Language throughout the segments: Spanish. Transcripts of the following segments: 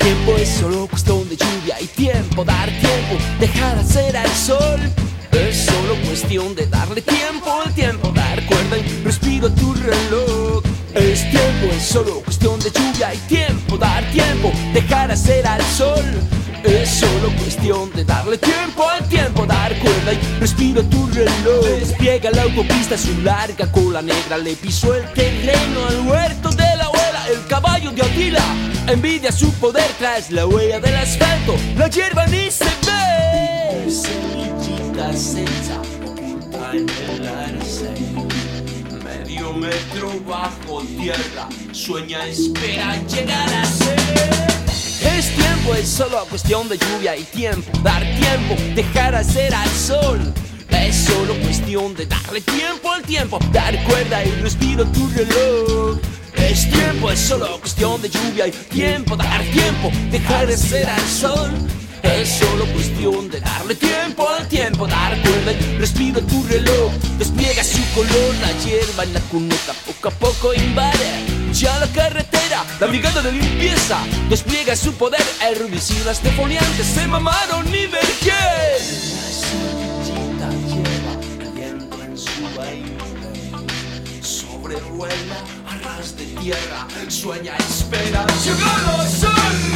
tiempo es solo cuestión de lluvia y tiempo, dar tiempo, dejar hacer al sol. Es solo cuestión de darle tiempo, el tiempo, dar cuerda y respiro a tu reloj. Es tiempo, es solo cuestión de lluvia y tiempo, dar tiempo, dejar hacer al sol. Es solo cuestión de darle tiempo al tiempo, dar cuerda y respiro a tu reloj. Despliega la autopista su larga cola negra, le pisó el terreno al huerto de la abuela. El caballo de Atila envidia su poder tras la huella del asfalto. La hierba ni se ve, semillita seca oculta en el arcén. Medio metro bajo tierra, sueña, espera llegar a ser. Es tiempo, es solo cuestión de lluvia y tiempo, dar tiempo, dejar hacer al sol. Es solo cuestión de darle tiempo al tiempo, dar cuerda y respiro tu reloj. Es tiempo, es solo cuestión de lluvia y tiempo, dar tiempo, dejar hacer al sol. Es solo cuestión de darle tiempo al tiempo, dar cuerda y respiro tu reloj. Despliega su color, la hierba en la cuneta poco a poco invade ya la carretera, la brigada de limpieza despliega su poder, herbicidas defoliantes se mamaron ni vergel. La semillita lleva el viento en su baile, sobrevuela a ras de tierra, sueña, espera, llegó el sol.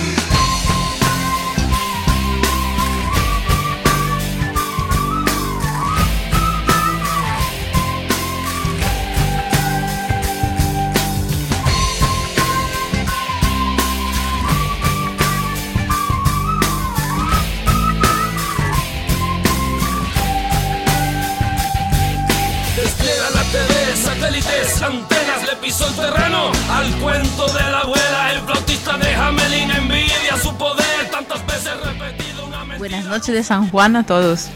Antenas le pisó el terreno al cuento de la abuela. El flautista de Hamelin envidia su poder, tantas veces repetido una mentira. Buenas noches de San Juan a todos.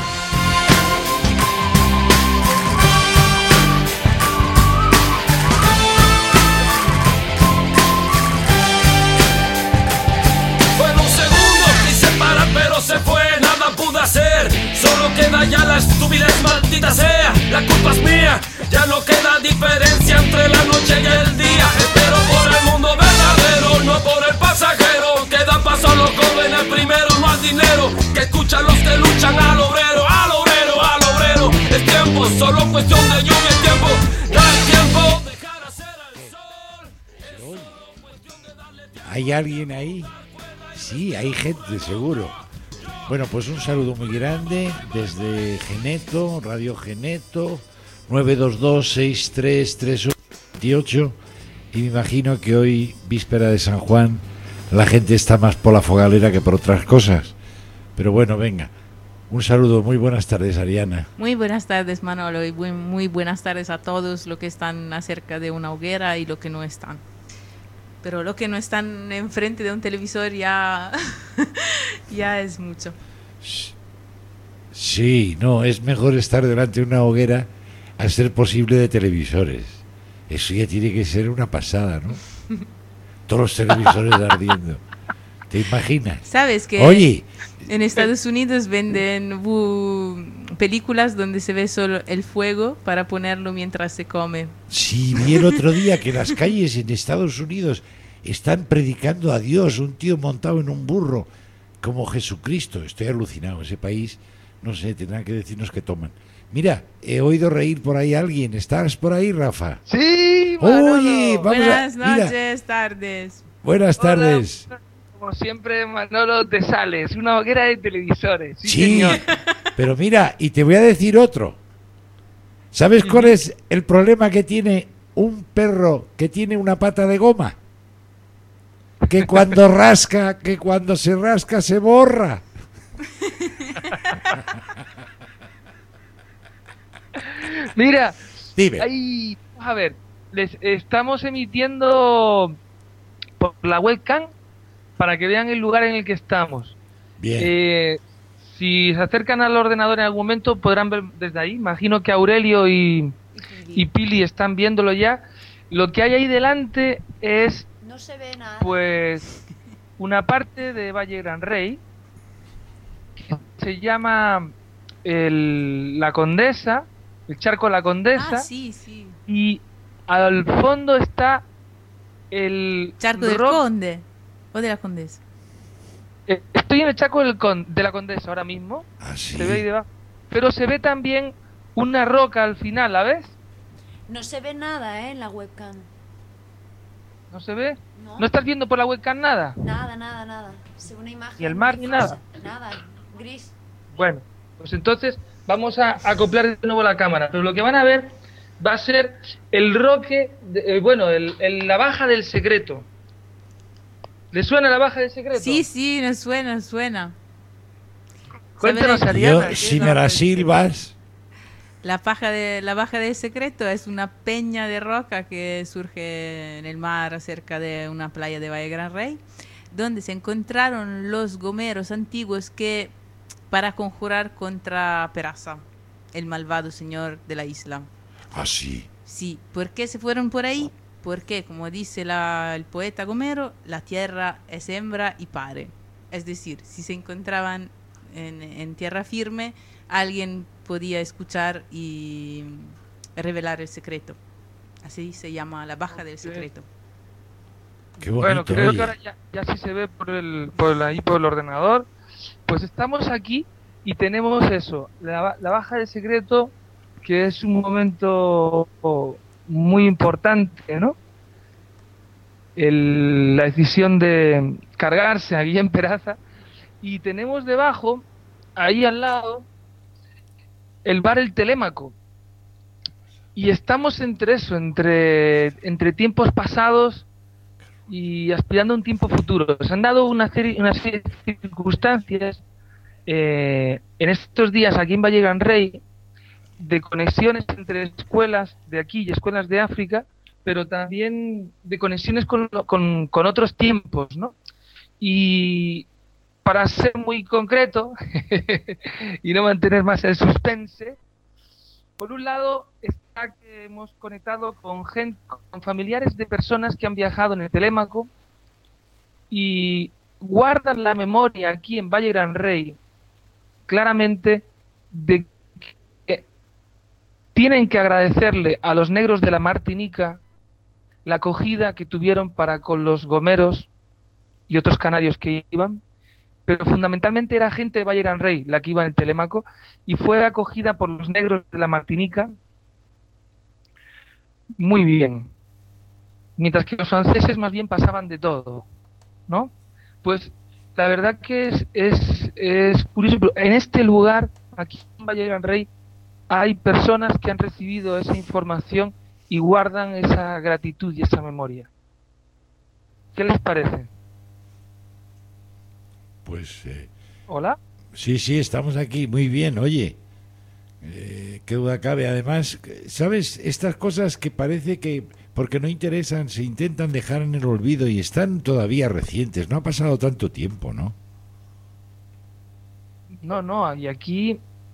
Fue un segundo, quise parar pero se fue, nada pude hacer. Solo queda ya la estupidez, maldita sea, la culpa es mía. Ya no queda diferencia entre la noche y el día. Espero por el mundo verdadero, no por el pasajero. Quedan paso a los jóvenes primero, no al dinero. Que escuchan los que luchan al obrero, al obrero, al obrero. Es tiempo, solo cuestión de lluvia, es tiempo, dar tiempo, dejar hacer al sol. ¿Hay alguien ahí? Sí, hay gente, seguro. Bueno, pues un saludo muy grande desde Geneto, Radio Geneto, 922-633828, y me imagino que hoy, víspera de San Juan, la gente está más por la fogalera que por otras cosas. Pero bueno, venga, un saludo, muy buenas tardes, Ariana. Muy buenas tardes, Manolo, y muy buenas tardes a todos los que están acerca de una hoguera y los que no están. Pero los que no están enfrente de un televisor ya, ya es mucho. Sí, no, es mejor estar delante de una hoguera a ser posible de televisores. Eso ya tiene que ser una pasada, ¿no? Todos los televisores ardiendo. ¿Te imaginas? ¿Sabes que Oye, en Estados Unidos venden películas donde se ve solo el fuego para ponerlo mientras se come? sí, vi el otro día que las calles en Estados Unidos están predicando a Dios, un tío montado en un burro, como Jesucristo. Estoy alucinado, ese país, no sé, tendrán que decirnos qué toman. Mira, he oído reír por ahí a alguien. ¿Estás por ahí, Rafa? Sí, Manolo. Oye, vamos Buenas mira, noches, tardes. buenas tardes. Hola, como siempre, Manolo de Sales, una hoguera de televisores. Sí, Sí, señor. pero mira, y te voy a decir otro. ¿Sabes cuál es el problema que tiene un perro que tiene una pata de goma? Que cuando rasca, que cuando se rasca se borra. Mira, Dime. ahí, a ver, les estamos emitiendo por la webcam para que vean el lugar en el que estamos. Bien. Si se acercan al ordenador en algún momento podrán ver desde ahí. Imagino que Aurelio y Pili están viéndolo ya. Lo que hay ahí delante es, No se ve nada. pues, una parte de Valle Gran Rey que se llama La Condesa, el charco de la Condesa, Sí, sí. y al fondo está el Charco del Rock Conde. ¿O de la Condesa? Estoy en el Chaco de la Condesa ahora mismo. Ah, sí. Se ve ahí debajo. Pero se ve también una roca al final, ¿la ves? No se ve nada, en la webcam. ¿No se ve? No. ¿No estás viendo por la webcam nada? Nada. Se ve una imagen. Ni el mar ni nada. Nada, gris. Bueno, pues entonces vamos a acoplar de nuevo la cámara. Pero lo que van a ver va a ser el roque, la baja del secreto. ¿Le suena la baja del secreto? Sí, nos suena. Cuéntanos, ¿Sabe de- Ariana. Yo, si me la silbas, La baja del secreto es una peña de roca que surge en el mar cerca de una playa de Valle Gran Rey, donde se encontraron los gomeros antiguos que para conjurar contra Peraza, el malvado señor de la isla. así. Sí, ¿por qué se fueron por ahí? Porque, como dice el poeta Gomero, la tierra es hembra y pare. Es decir, si se encontraban en tierra firme, alguien podía escuchar y revelar el secreto. Así se llama la baja del secreto. Qué bonito. Bueno, creo oye. que ahora ya sí se ve por el ordenador. Pues estamos aquí y tenemos eso, la baja del secreto, que es un momento muy importante, ¿no? La decisión de cargarse a Guillem Peraza. Y tenemos debajo, ahí al lado, el bar El Telémaco. Y estamos entre eso, entre tiempos pasados y aspirando a un tiempo futuro. Se han dado una serie de circunstancias en estos días aquí en Valle Gran Rey, de conexiones entre escuelas de aquí y escuelas de África, pero también de conexiones con otros tiempos, ¿no? Y para ser muy concreto y no mantener más el suspense, por un lado está que hemos conectado con familiares de personas que han viajado en el Telémaco y guardan la memoria aquí en Valle Gran Rey claramente de que tienen que agradecerle a los negros de la Martinica la acogida que tuvieron para con los gomeros y otros canarios que iban, pero fundamentalmente era gente de Valle Gran Rey la que iba en el Telémaco y fue acogida por los negros de la Martinica muy bien, mientras que los franceses más bien pasaban de todo, ¿no? Pues la verdad que es curioso, pero en este lugar, aquí en Valle Gran Rey, hay personas que han recibido esa información y guardan esa gratitud y esa memoria. ¿Qué les parece? Pues ¿Hola? sí, estamos aquí, muy bien, oye. Qué duda cabe. Además, ¿sabes? Estas cosas que parece que, porque no interesan, se intentan dejar en el olvido y están todavía recientes. No ha pasado tanto tiempo, ¿no? No, y aquí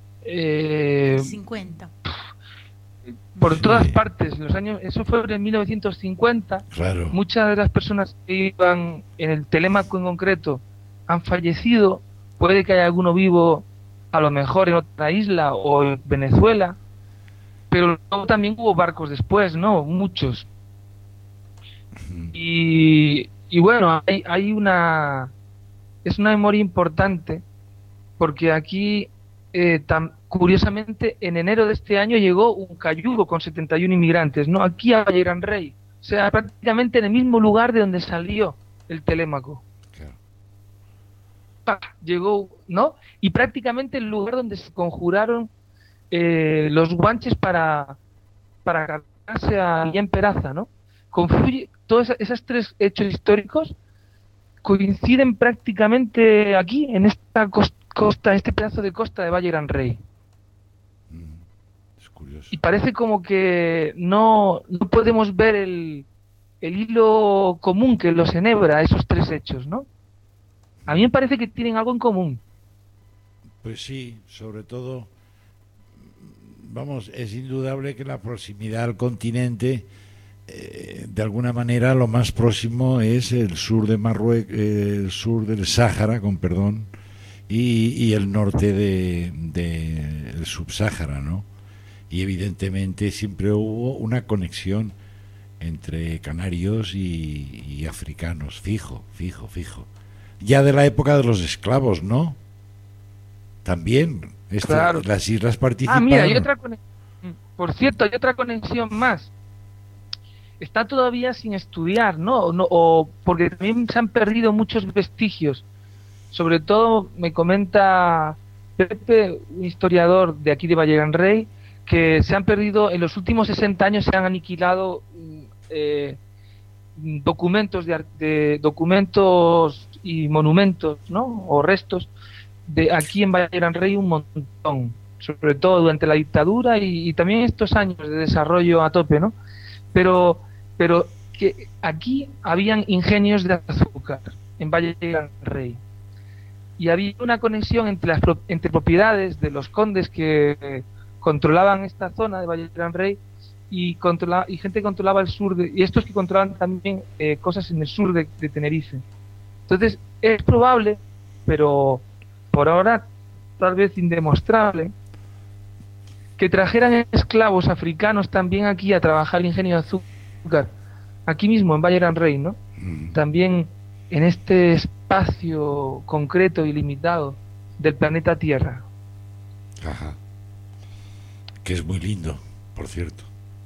50. por Sí. todas partes, los años, eso fue en 1950. Claro. Muchas de las personas que iban en el Telémaco en concreto han fallecido. Puede que haya alguno vivo a lo mejor en otra isla o en Venezuela, pero luego también hubo barcos después, ¿no? Muchos. Y bueno, hay es una memoria importante, porque aquí, curiosamente, en enero de este año llegó un cayugo con 71 inmigrantes, ¿no? Aquí a Valle Gran Rey, o sea, prácticamente en el mismo lugar de donde salió el Telémaco. Claro. Llegó, ¿no? Y prácticamente el lugar donde se conjuraron los guanches para cargarse a Guillem Peraza, ¿no? Confluye, todos esos tres hechos históricos coinciden prácticamente aquí, en esta costa, este pedazo de costa de Valle Gran Rey. Es curioso. Y parece como que no podemos ver el hilo común que los enhebra esos tres hechos, ¿no? A mí me parece que tienen algo en común. Pues sí, sobre todo, vamos, es indudable que la proximidad al continente, de alguna manera, lo más próximo es el sur de Marruecos, el sur del Sáhara, con perdón, y el norte del subsáhara, ¿no? Y evidentemente siempre hubo una conexión entre canarios y africanos, fijo. Ya de la época de los esclavos, ¿no? También, Claro. las islas participaron. Mira, hay otra por cierto, hay otra conexión más. Está todavía sin estudiar, ¿no? O porque también se han perdido muchos vestigios. Sobre todo me comenta Pepe, un historiador de aquí de Valle Gran Rey, que se han perdido, en los últimos 60 años se han aniquilado documentos y monumentos, ¿no? O restos de aquí en Valle Gran Rey, un montón, sobre todo durante la dictadura y también estos años de desarrollo a tope, ¿no? Pero que aquí habían ingenios de azúcar en Valle Gran Rey y había una conexión entre propiedades de los condes que controlaban esta zona de Valle Gran Rey y gente que controlaba el sur y estos que controlaban también cosas en el sur de Tenerife. Entonces es probable, pero por ahora tal vez indemostrable, que trajeran esclavos africanos también aquí a trabajar el ingenio de azúcar, aquí mismo en Valle Gran Rey, ¿no? También en este espacio concreto y limitado del planeta Tierra. Ajá. Que es muy lindo, por cierto.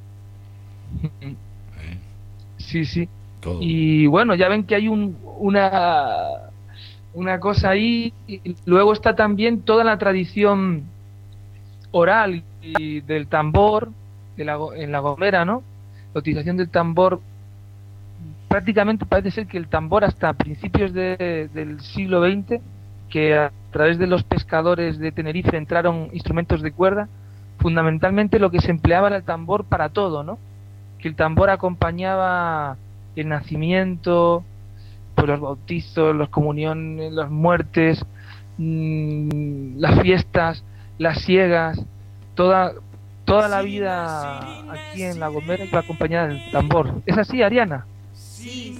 Sí. Todo. Y bueno, ya ven que hay una cosa ahí, y luego está también toda la tradición oral y del tambor en La Gomera, ¿no? La utilización del tambor, prácticamente parece ser que el tambor hasta principios del siglo XX, que a través de los pescadores de Tenerife entraron instrumentos de cuerda, fundamentalmente lo que se empleaba era el tambor para todo, ¿no? Que el tambor acompañaba el nacimiento, pues los bautizos, las comuniones, las muertes, las fiestas, las siegas, toda la vida aquí en La Gomera iba acompañada del tambor. ¿Es así, Ariana? Sí.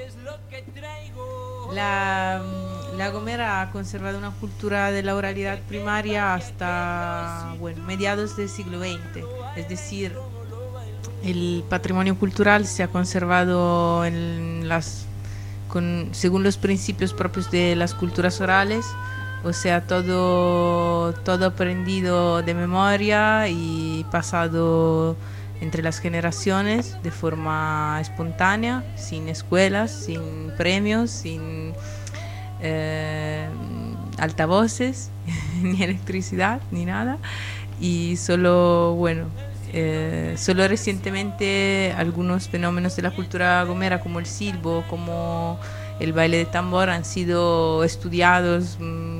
La Gomera ha conservado una cultura de la oralidad primaria hasta mediados del siglo XX. Es decir, el patrimonio cultural se ha conservado según los principios propios de las culturas orales, o sea, todo aprendido de memoria y pasado entre las generaciones de forma espontánea, sin escuelas, sin premios, sin altavoces, ni electricidad, ni nada. Y solo recientemente algunos fenómenos de la cultura gomera, como el silbo, como el baile de tambor, han sido estudiados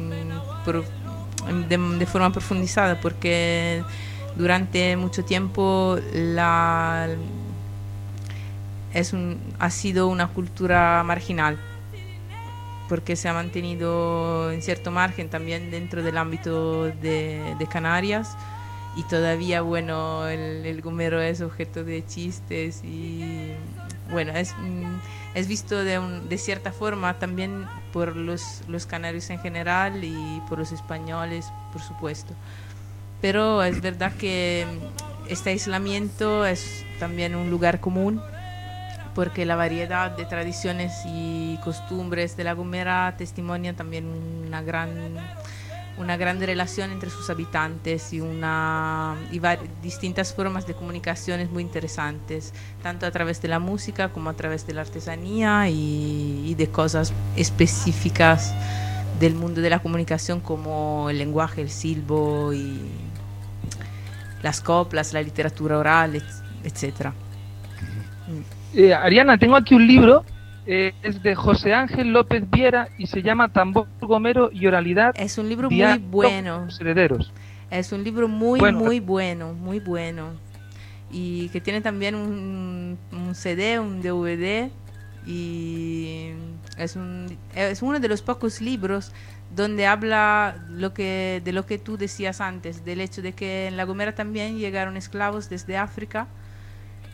de forma profundizada, porque durante mucho tiempo ha sido una cultura marginal, porque se ha mantenido en cierto margen también dentro del ámbito de Canarias, y todavía el gomero es objeto de chistes y es visto de cierta forma también por los canarios en general y por los españoles, por supuesto. Pero es verdad que este aislamiento es también un lugar común, porque la variedad de tradiciones y costumbres de La Gomera testimonia también una gran relación entre sus habitantes y distintas formas de comunicaciones muy interesantes, tanto a través de la música como a través de la artesanía y de cosas específicas del mundo de la comunicación, como el lenguaje, el silbo y las coplas, la literatura oral, etc. Ariana, tengo aquí un libro, es de José Ángel López Viera y se llama Tambor Gomero y Oralidad. Es un libro muy bueno. Los herederos. Es un libro muy bueno. Y que tiene también un CD, un DVD, y es uno de los pocos libros donde habla de lo que tú decías antes, del hecho de que en La Gomera también llegaron esclavos desde África,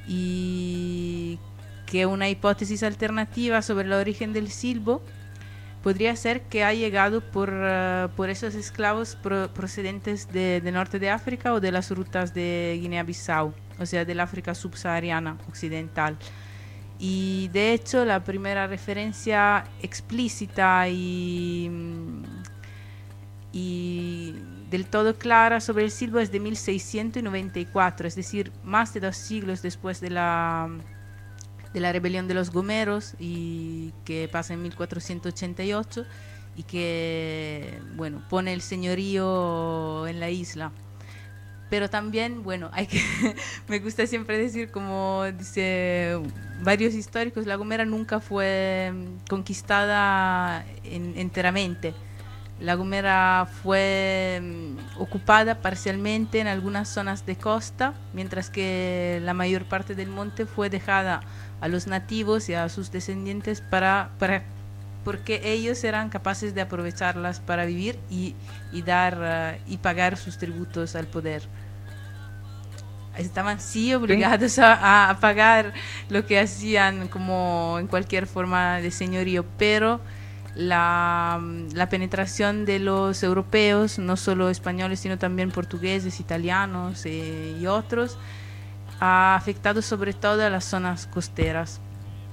y que una hipótesis alternativa sobre el origen del silbo podría ser que ha llegado por esos esclavos procedentes del norte de África o de las rutas de Guinea-Bissau, o sea, del África subsahariana occidental. Y de hecho la primera referencia explícita y del todo clara sobre el silbo es de 1694, es decir, más de 2 siglos después de la rebelión de los gomeros, y que pasa en 1488 y que, bueno, pone el señorío en la isla. Pero también, bueno, me gusta siempre decir, como dice varios históricos, La Gomera nunca fue conquistada enteramente. La Gomera fue ocupada parcialmente en algunas zonas de costa, mientras que la mayor parte del monte fue dejada a los nativos y a sus descendientes porque ellos eran capaces de aprovecharlas para vivir y dar y pagar sus tributos al poder. Estaban sí obligados a pagar lo que hacían, como en cualquier forma de señorío, pero la penetración de los europeos, no solo españoles sino también portugueses, italianos y otros, ha afectado sobre todo a las zonas costeras.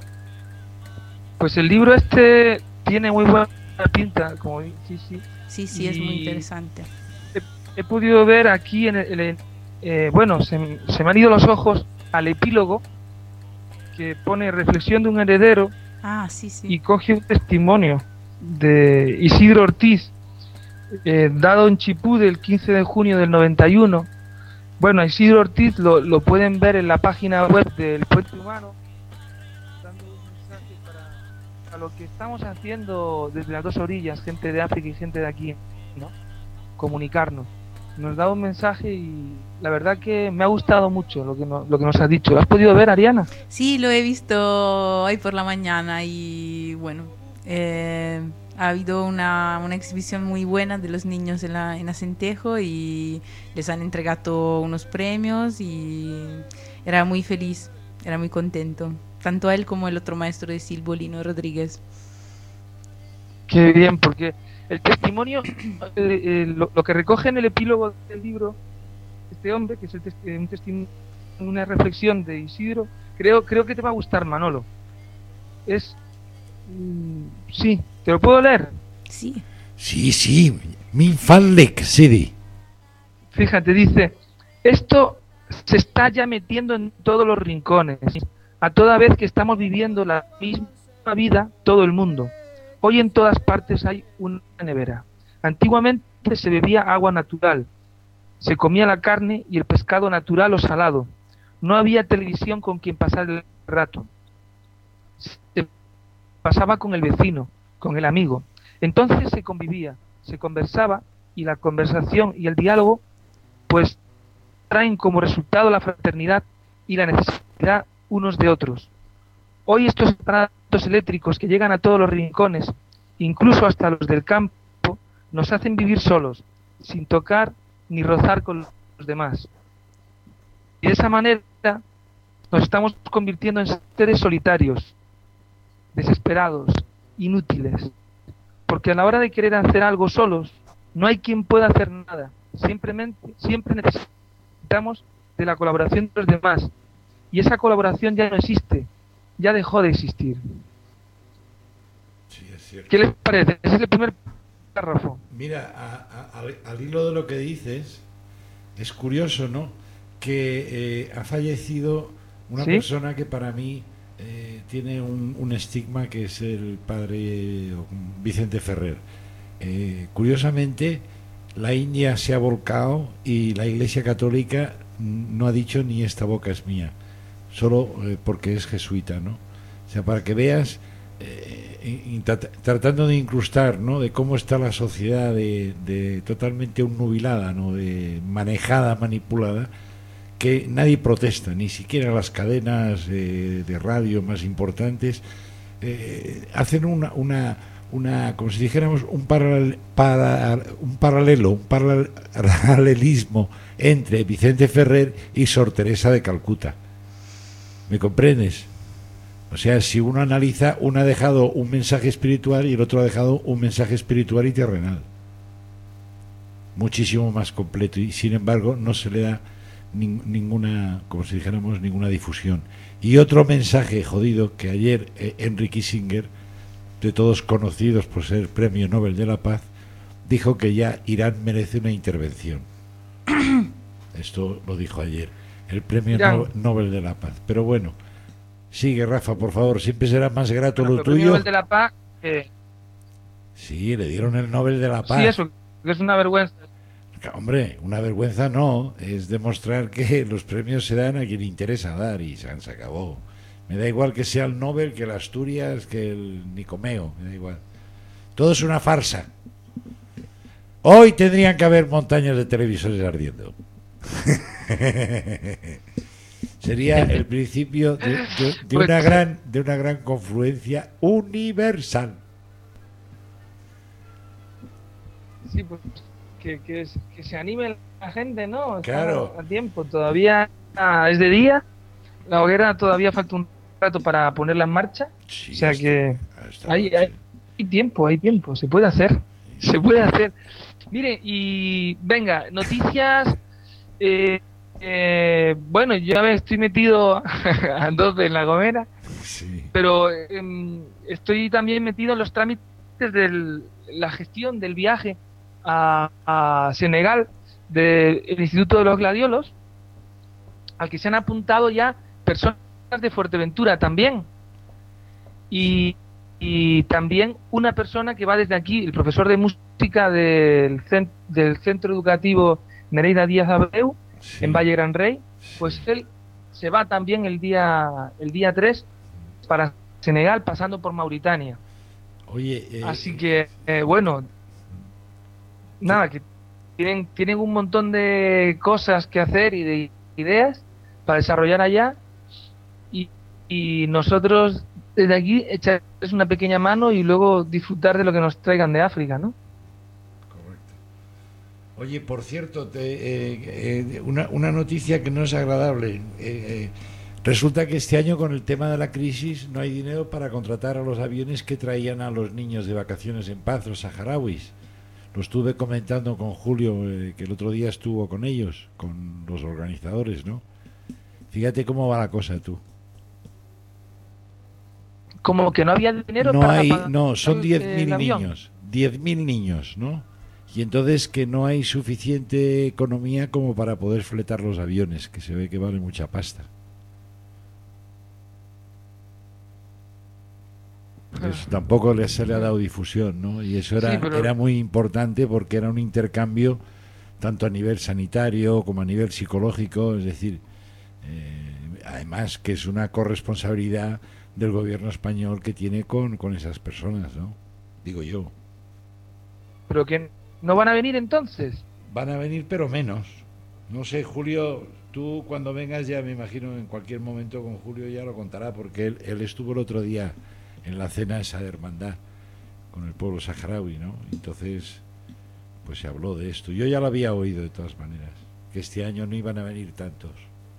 Pues el libro este tiene muy buena pinta, como Sí, es muy interesante. He podido ver aquí bueno, se me han ido los ojos al epílogo, que pone reflexión de un heredero. Sí. Y coge un testimonio de Isidro Ortiz, dado en Chipú del 15 de junio del 91. Bueno, Isidro Ortiz lo pueden ver en la página web del Puente Humano, dando un mensaje para lo que estamos haciendo desde las dos orillas, gente de África y gente de aquí, ¿no? Comunicarnos. Nos da un mensaje y la verdad que me ha gustado mucho lo que nos has dicho. ¿Lo has podido ver, Ariana? Sí, lo he visto hoy por la mañana y bueno, ha habido una exhibición muy buena de los niños en Acentejo y les han entregado unos premios y era muy feliz, era muy contento, tanto él como el otro maestro de silbo, Lino Rodríguez. Qué bien, porque el testimonio, lo que recoge en el epílogo del libro este hombre, que es un testimonio, una reflexión de Isidro, creo que te va a gustar, Manolo. Sí, ¿te lo puedo leer? Sí. Sí, min fallek, Sidi. Fíjate, dice: esto se está ya metiendo en todos los rincones, a toda vez que estamos viviendo la misma vida todo el mundo. Hoy en todas partes hay una nevera. Antiguamente se bebía agua natural, se comía la carne y el pescado natural o salado. No había televisión con quien pasar el rato. Se pasaba con el vecino, con el amigo. Entonces se convivía, se conversaba, y la conversación y el diálogo pues traen como resultado la fraternidad y la necesidad unos de otros. Hoy estos aparatos eléctricos que llegan a todos los rincones, incluso hasta los del campo, nos hacen vivir solos, sin tocar ni rozar con los demás. Y de esa manera nos estamos convirtiendo en seres solitarios, desesperados, inútiles, porque a la hora de querer hacer algo solos, no hay quien pueda hacer nada. Siempre necesitamos de la colaboración de los demás, y esa colaboración ya no existe, ya dejó de existir. Sí, es cierto. ¿Qué les parece? Ese es el primer párrafo. Mira, al hilo de lo que dices, es curioso, ¿no?, que ha fallecido una persona que para mí tiene un estigma, que es el padre Vicente Ferrer. Curiosamente, la India se ha volcado y la Iglesia Católica no ha dicho ni esta boca es mía, solo porque es jesuita, ¿no? O sea, para que veas, tratando de incrustar, ¿no?, de cómo está la sociedad de totalmente nubilada, ¿no?, de manejada, manipulada, que nadie protesta, ni siquiera las cadenas de radio más importantes hacen una como si dijéramos un paralelismo entre Vicente Ferrer y Sor Teresa de Calcuta. ¿Me comprendes? O sea, si uno analiza, uno ha dejado un mensaje espiritual y el otro ha dejado un mensaje espiritual y terrenal. Muchísimo más completo, y sin embargo no se le da ninguna, como si dijéramos, ninguna difusión. Y otro mensaje jodido que ayer Henry Kissinger, de todos conocidos por ser Premio Nobel de la Paz, dijo que ya Irán merece una intervención. Esto lo dijo ayer el Premio Nobel de la Paz. Pero bueno, sigue, Rafa, por favor, siempre será más grato lo tuyo. El Nobel de la Paz, sí, le dieron el Nobel de la Paz. Sí, eso, que es una vergüenza. Hombre, una vergüenza no, es demostrar que los premios se dan a quien interesa dar y se acabó. Me da igual que sea el Nobel, que el Asturias, que el Nicomeo, me da igual. Todo es una farsa. Hoy tendrían que haber montañas de televisores ardiendo. Sería el principio de una gran confluencia universal. Sí, pues que se anime la gente, ¿no? Claro. Está a tiempo, todavía es de día, la hoguera todavía falta un rato para ponerla en marcha, Sí, o sea que hay tiempo, se puede hacer, Mire, y venga, noticias, bueno, yo estoy metido a 12 en La Gomera, sí, pero estoy también metido en los trámites de la gestión del viaje a Senegal del Instituto de los Gladiolos, al que se han apuntado ya personas de Fuerteventura también, y también una persona que va desde aquí, el profesor de música del Centro Educativo Nereida Díaz Abreu, sí, en Valle Gran Rey, pues él se va también el día 3 para Senegal, pasando por Mauritania. Oye, así que, bueno, nada, que tienen un montón de cosas que hacer y de ideas para desarrollar allá, y nosotros desde aquí echarles una pequeña mano y luego disfrutar de lo que nos traigan de África, ¿no? correcto. Oye, por cierto, una noticia que no es agradable. Resulta que este año, con el tema de la crisis, no hay dinero para contratar a los aviones que traían a los niños de vacaciones en paz, los saharauis. Lo estuve comentando con Julio, que el otro día estuvo con ellos, con los organizadores, ¿no? Fíjate cómo va la cosa, tú. Como que no había dinero No para hay, pagar no, son 10.000 avión. niños, 10.000 niños, ¿no? Y entonces que no hay suficiente economía como para poder fletar los aviones, que se ve que vale mucha pasta. Pues tampoco se le ha dado difusión, ¿no? Y eso era muy importante, porque era un intercambio tanto a nivel sanitario como a nivel psicológico, es decir, además que es una corresponsabilidad del gobierno español que tiene con esas personas, ¿no? Digo yo. Pero que no van a venir entonces. Van a venir, pero menos. No sé, Julio, tú cuando vengas ya, me imagino, en cualquier momento con Julio ya lo contará, porque él estuvo el otro día en la cena esa de hermandad con el pueblo saharaui, ¿no? Entonces, pues se habló de esto. Yo ya lo había oído de todas maneras, que este año no iban a venir tantos.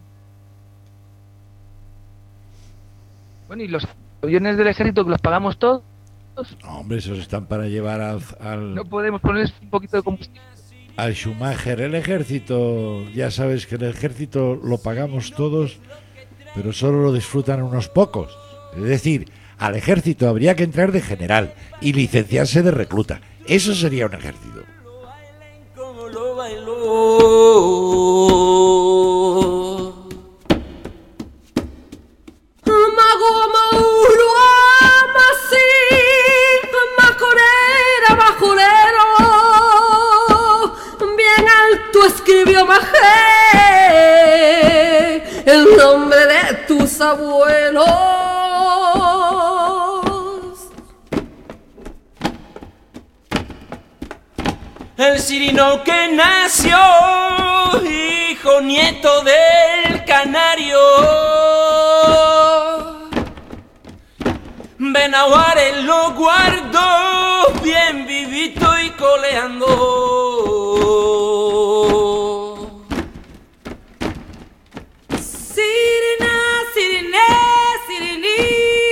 Bueno, y los aviones del ejército que los pagamos todos. No, hombre, esos están para llevar al No podemos ponerles un poquito de combustible. Al Schumacher. El ejército, ya sabes que el ejército lo pagamos todos, pero solo lo disfrutan unos pocos. Es decir, al ejército habría que entrar de general y licenciarse de recluta. Eso sería un ejército. Escribió Majé el nombre de tus abuelos. El Cirino que nació, hijo nieto del canario, Benahuares lo guardó bien vivito y coleando. Sirina, siriné, siriní.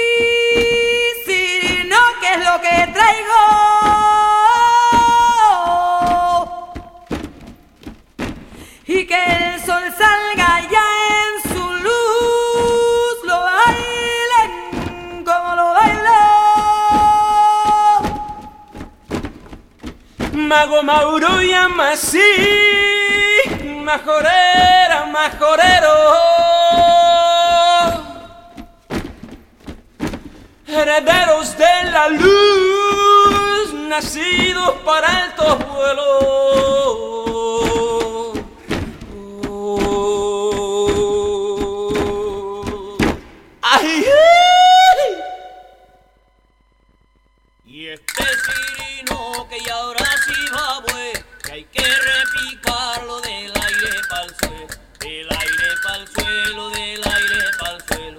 Mago Mauro y Amasí, majorera, majorero, herederos de la luz, nacidos para altos vuelos. ¡Ay! Y este sirino que ya ahora sí va pues, que hay que repicarlo del aire pa'l suelo, del aire pa'l suelo, del aire pa'l suelo.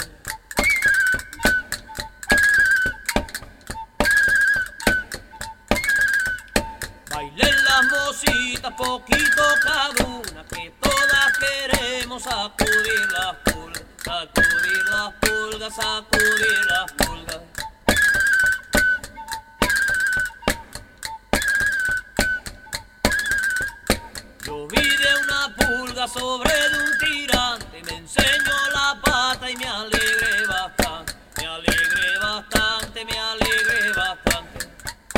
Bailen las mocitas poquito cada una, que todas queremos sacudir las pulgas, sacudir las pulgas, sacudir las pulgas. Yo vi de una pulga sobre de un tirante, me enseñó la pata y me alegré bastante, me alegré bastante, me alegré bastante.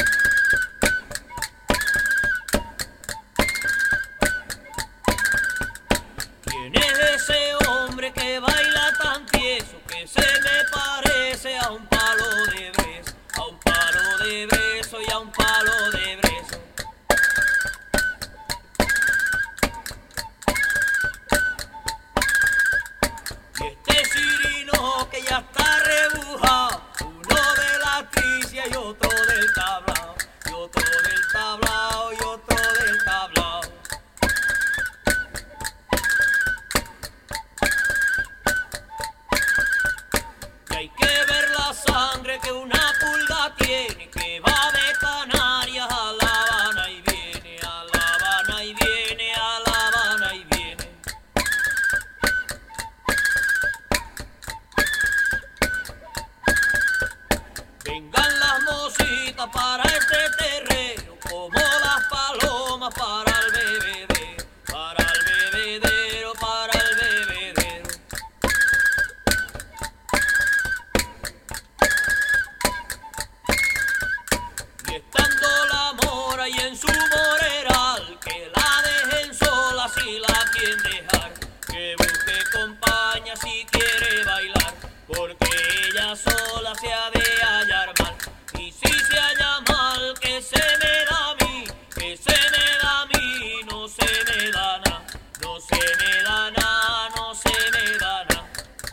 ¿Quién es ese hombre que baila tan tieso, que se me parece a un palo de brezo, a un palo de brezo y a un palo de brezo? Y este sirino que ya está rebujado, uno de la tricia y otro del tablao, y otro del tablao, y otro del tablao. Y hay que ver la sangre que una pulga tiene, que va de Canarias a La Habana y viene, a La Habana y viene, a La Habana y viene. Vengan las mocitas para este terreno, como las palomas para el bebedero, para el bebedero, para el bebedero. Y estando la mora y en su moreral, que la dejen sola si la quieren dejar, que busque compañía si quiere bailar, porque ella sola se ha de hallar mal. Y si se halla mal, que se me da a mí, que se me da a mí, no se me da nada, no se me da nada, no se me da nada.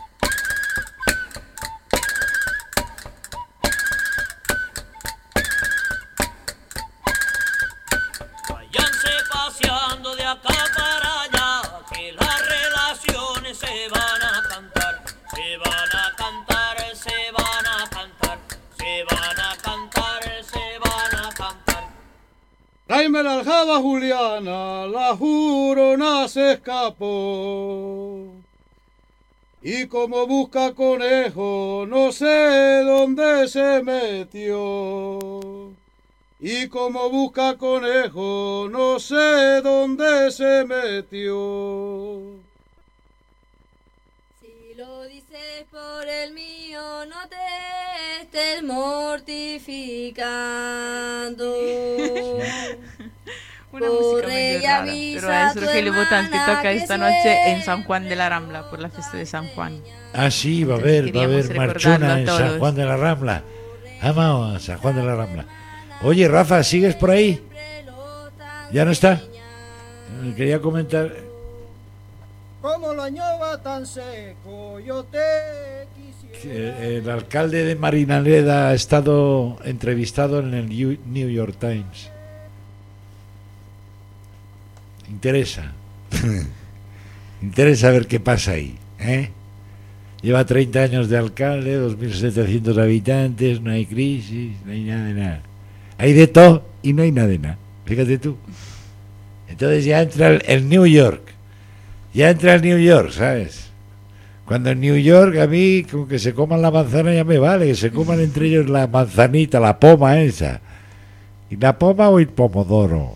Váyanse paseando de acá para allá, que las relaciones se van a cantar, se van a cantar, se van a cantar, se van a cantar, se van a cantar. Tráeme la aljaba Juliana, la jurona se escapó. Y como busca conejo, no sé dónde se metió. Y como busca conejo, no sé dónde se metió. Si lo dices por el mío, no te estés mortificando. Una música medio rara, pero es Rogelio Botán que toca esta noche en San Juan de la Rambla, por la fiesta de San Juan. Ah, sí, va a haber marchona en San Juan de la Rambla. Vamos a San Juan de la Rambla. Oye, Rafa, ¿sigues por ahí? ¿Ya no está? Quería comentar. Como la ñova tan seco, yo te quisiera. El alcalde de Marinaleda ha estado entrevistado en el New York Times. Interesa. Interesa ver qué pasa ahí, ¿eh? Lleva 30 años de alcalde, 2.700 habitantes, no hay crisis, no hay nada de nada. Hay de todo y no hay nada de nada. Fíjate tú. Entonces ya entra el New York. Ya entra el New York, ¿sabes? Cuando en New York a mí, con que se coman la manzana ya me vale, que se coman entre ellos la manzanita, la poma esa. ¿Y la poma o el pomodoro?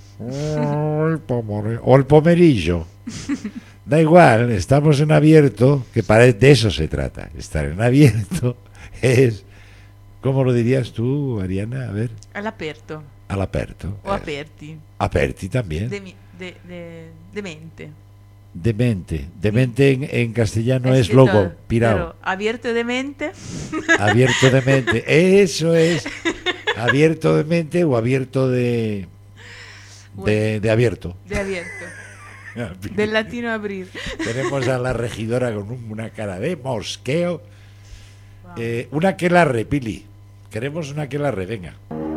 O el pomerillo. Da igual, estamos en abierto, que de eso se trata. Estar en abierto es, ¿cómo lo dirías tú, Ariana? A ver. Al aperto. All'aperto. O aperti. Aperti también. De mente. Demente. Demente en castellano es de loco, todo, pirado. pero abierto de mente. Abierto de mente. Eso es. Abierto de mente o abierto de abierto. De abierto. Del latino abrir. Tenemos a la regidora con una cara de mosqueo. Una aquelarre, Pili. Queremos una aquelarre, venga.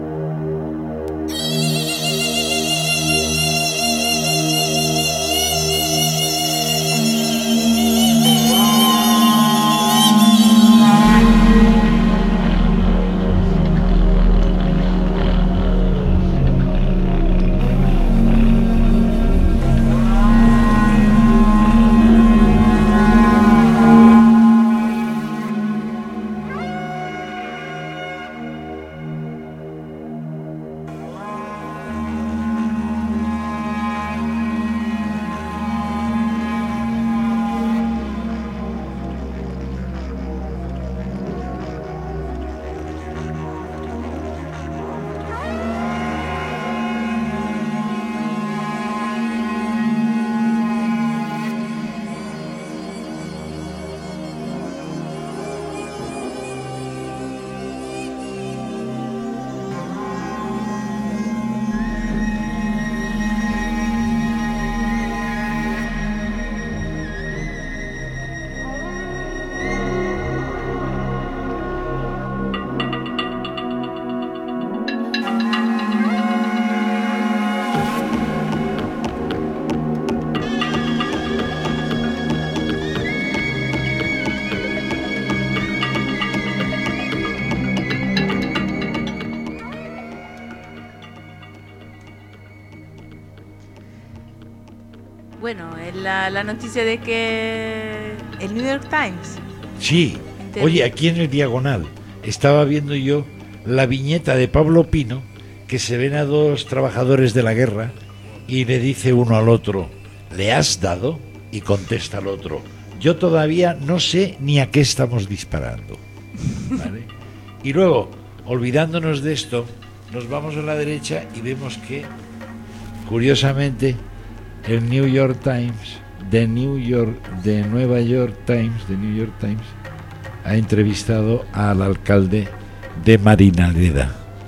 Bueno, la noticia de que el New York Times. Sí, oye, aquí en el Diagonal estaba viendo yo la viñeta de Pablo Pino, que se ven a dos trabajadores de la guerra y le dice uno al otro, ¿le has dado? Y contesta el otro, yo todavía no sé ni a qué estamos disparando. ¿Vale? Y luego, olvidándonos de esto, nos vamos a la derecha y vemos que, curiosamente, el New York Times, de New York Times, ha entrevistado al alcalde de Marinaleda,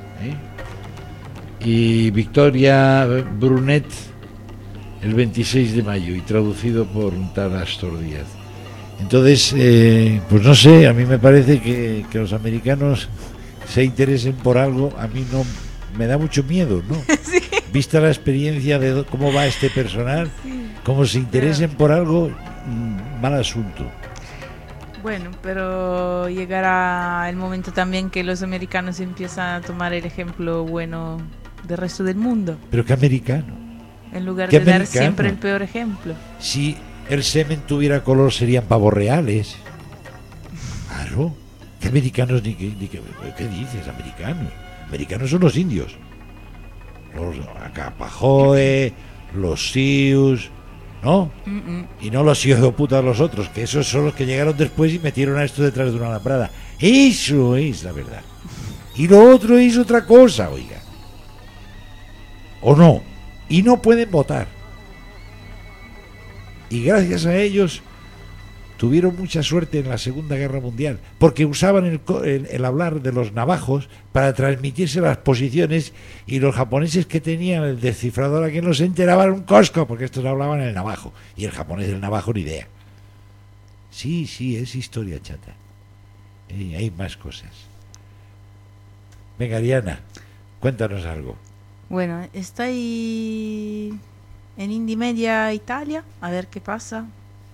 y Victoria Brunet el 26 de mayo y traducido por un tal Astor Díaz. Entonces, pues no sé, a mí me parece que los americanos se interesen por algo, a mí no me da mucho miedo, ¿no? Sí. Vista la experiencia de cómo va este personal, Sí, como se interesen por algo, mal asunto. Bueno, pero llegará el momento también que los americanos empiezan a tomar el ejemplo bueno del resto del mundo, Pero qué americano. en lugar ¿Qué de dar americano? siempre el peor ejemplo. Si el semen tuviera color serían pavos reales. Claro. ¿Qué americanos qué dices, americanos? Americanos son los indios. Los Acapajoe, los Sioux, ¿no? Y no los hijos de puta los otros, que esos son los que llegaron después y metieron a esto detrás de una alambrada. Eso es la verdad. Y lo otro es otra cosa, oiga. ¿O no? Y no pueden votar. Y gracias a ellos tuvieron mucha suerte en la Segunda Guerra Mundial, porque usaban el hablar de los navajos para transmitirse las posiciones, y los japoneses que tenían el descifrador a que no se enteraban un cosco, porque estos hablaban el navajo, y el japonés del navajo ni idea. Sí, es historia chata. Hay más cosas. Venga, Diana, cuéntanos algo. Bueno, estoy en Indie Media Italia, a ver qué pasa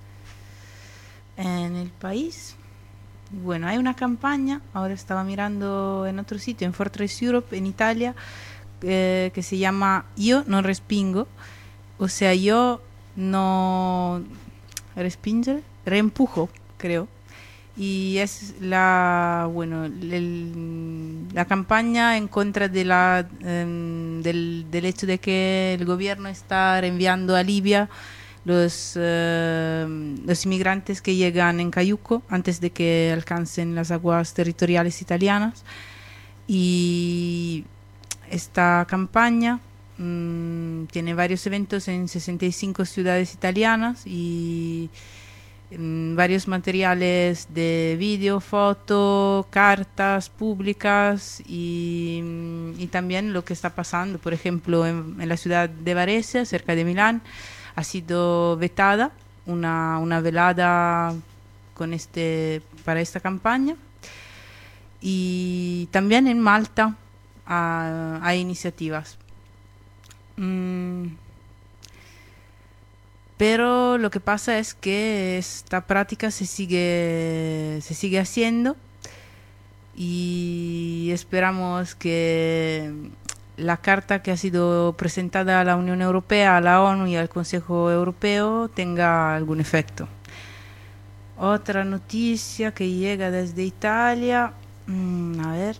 en el país. Bueno, hay una campaña, ahora estaba mirando en otro sitio, en Fortress Europe, en Italia, que se llama Io non respingo, o sea, yo no reempujo, creo. Y es la campaña en contra de del hecho de que el gobierno está reenviando a Libia los inmigrantes que llegan en cayuco antes de que alcancen las aguas territoriales italianas. Y esta campaña tiene varios eventos en 65 ciudades italianas y varios materiales de vídeo, foto, cartas públicas y también lo que está pasando. Por ejemplo, en la ciudad de Varese, cerca de Milán, ha sido vetada una velada para esta campaña. Y también en Malta hay iniciativas. Pero lo que pasa es que esta práctica se sigue haciendo y esperamos que la carta que ha sido presentada a la Unión Europea, a la ONU y al Consejo Europeo tenga algún efecto. Otra noticia que llega desde Italia, a ver.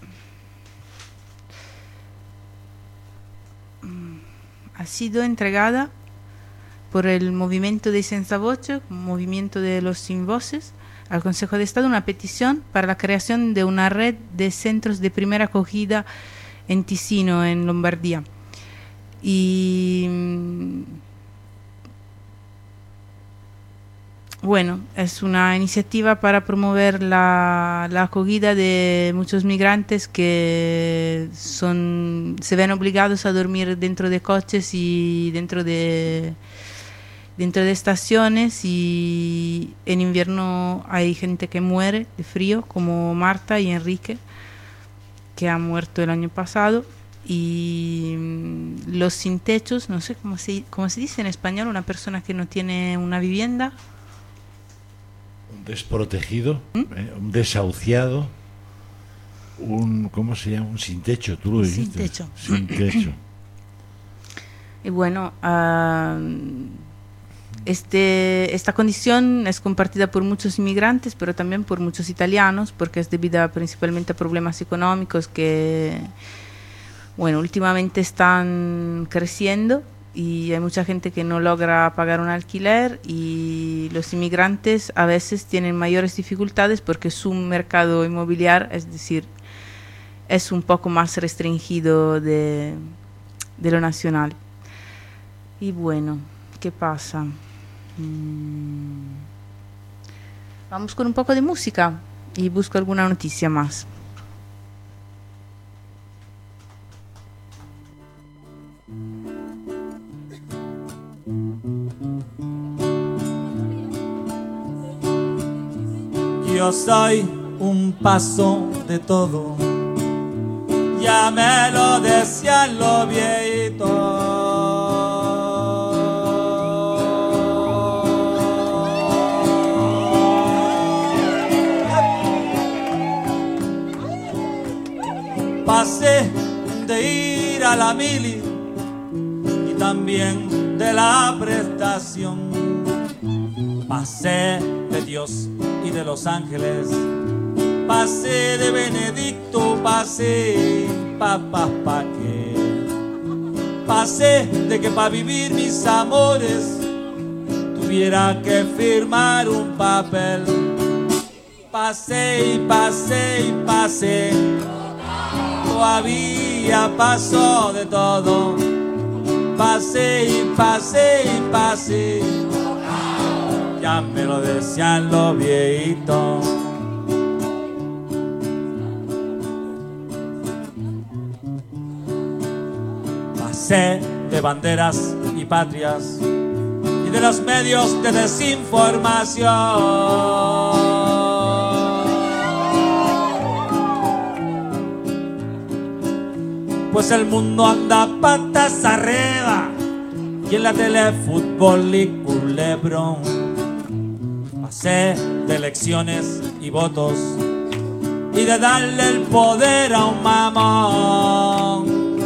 Ha sido entregada por el movimiento de Senza Voce, movimiento de los sin voces, al Consejo de Estado una petición para la creación de una red de centros de primera acogida en Ticino, en Lombardía. Y bueno, es una iniciativa para promover la acogida de muchos migrantes que se ven obligados a dormir dentro de coches y dentro de estaciones, y en invierno hay gente que muere de frío, como Marta y Enrique, que han muerto el año pasado. Y los sin techos, no sé cómo se dice en español, una persona que no tiene una vivienda. Un desprotegido, un desahuciado, ¿cómo se llama? Un sin techo, tú lo dijiste. Sin techo. Sin techo. Y bueno, esta condición es compartida por muchos inmigrantes, pero también por muchos italianos, porque es debida principalmente a problemas económicos que, bueno, últimamente están creciendo. Y hay mucha gente que no logra pagar un alquiler, y los inmigrantes a veces tienen mayores dificultades porque su mercado inmobiliario, es decir, es un poco más restringido de lo nacional. Y bueno, ¿qué pasa? Vamos con un poco de música y busco alguna noticia más. Yo soy un paso de todo, ya me lo decían los viejitos. Pasé de ir a la mili y también de la prestación. Pasé de Dios y de los ángeles, pasé de Benedicto, pasé pa' qué. Pasé de que pa' vivir mis amores tuviera que firmar un papel. Pasé y pasé y pasé, todavía pasó de todo. Pasé y pasé y pasé, ya me lo decían los viejitos. Pasé de banderas y patrias y de los medios de desinformación. Pues el mundo anda patas arriba y en la tele fútbol y culebrón. Pasé de elecciones y votos y de darle el poder a un mamón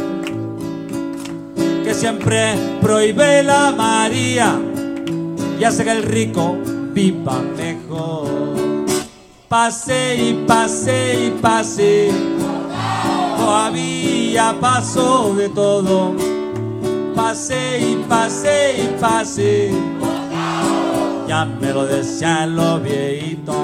que siempre prohíbe la María y hace que el rico viva mejor. Pasé y pasé y pasé, todavía pasó de todo. Pasé y pasé y pasé, ya me lo decían los viejitos.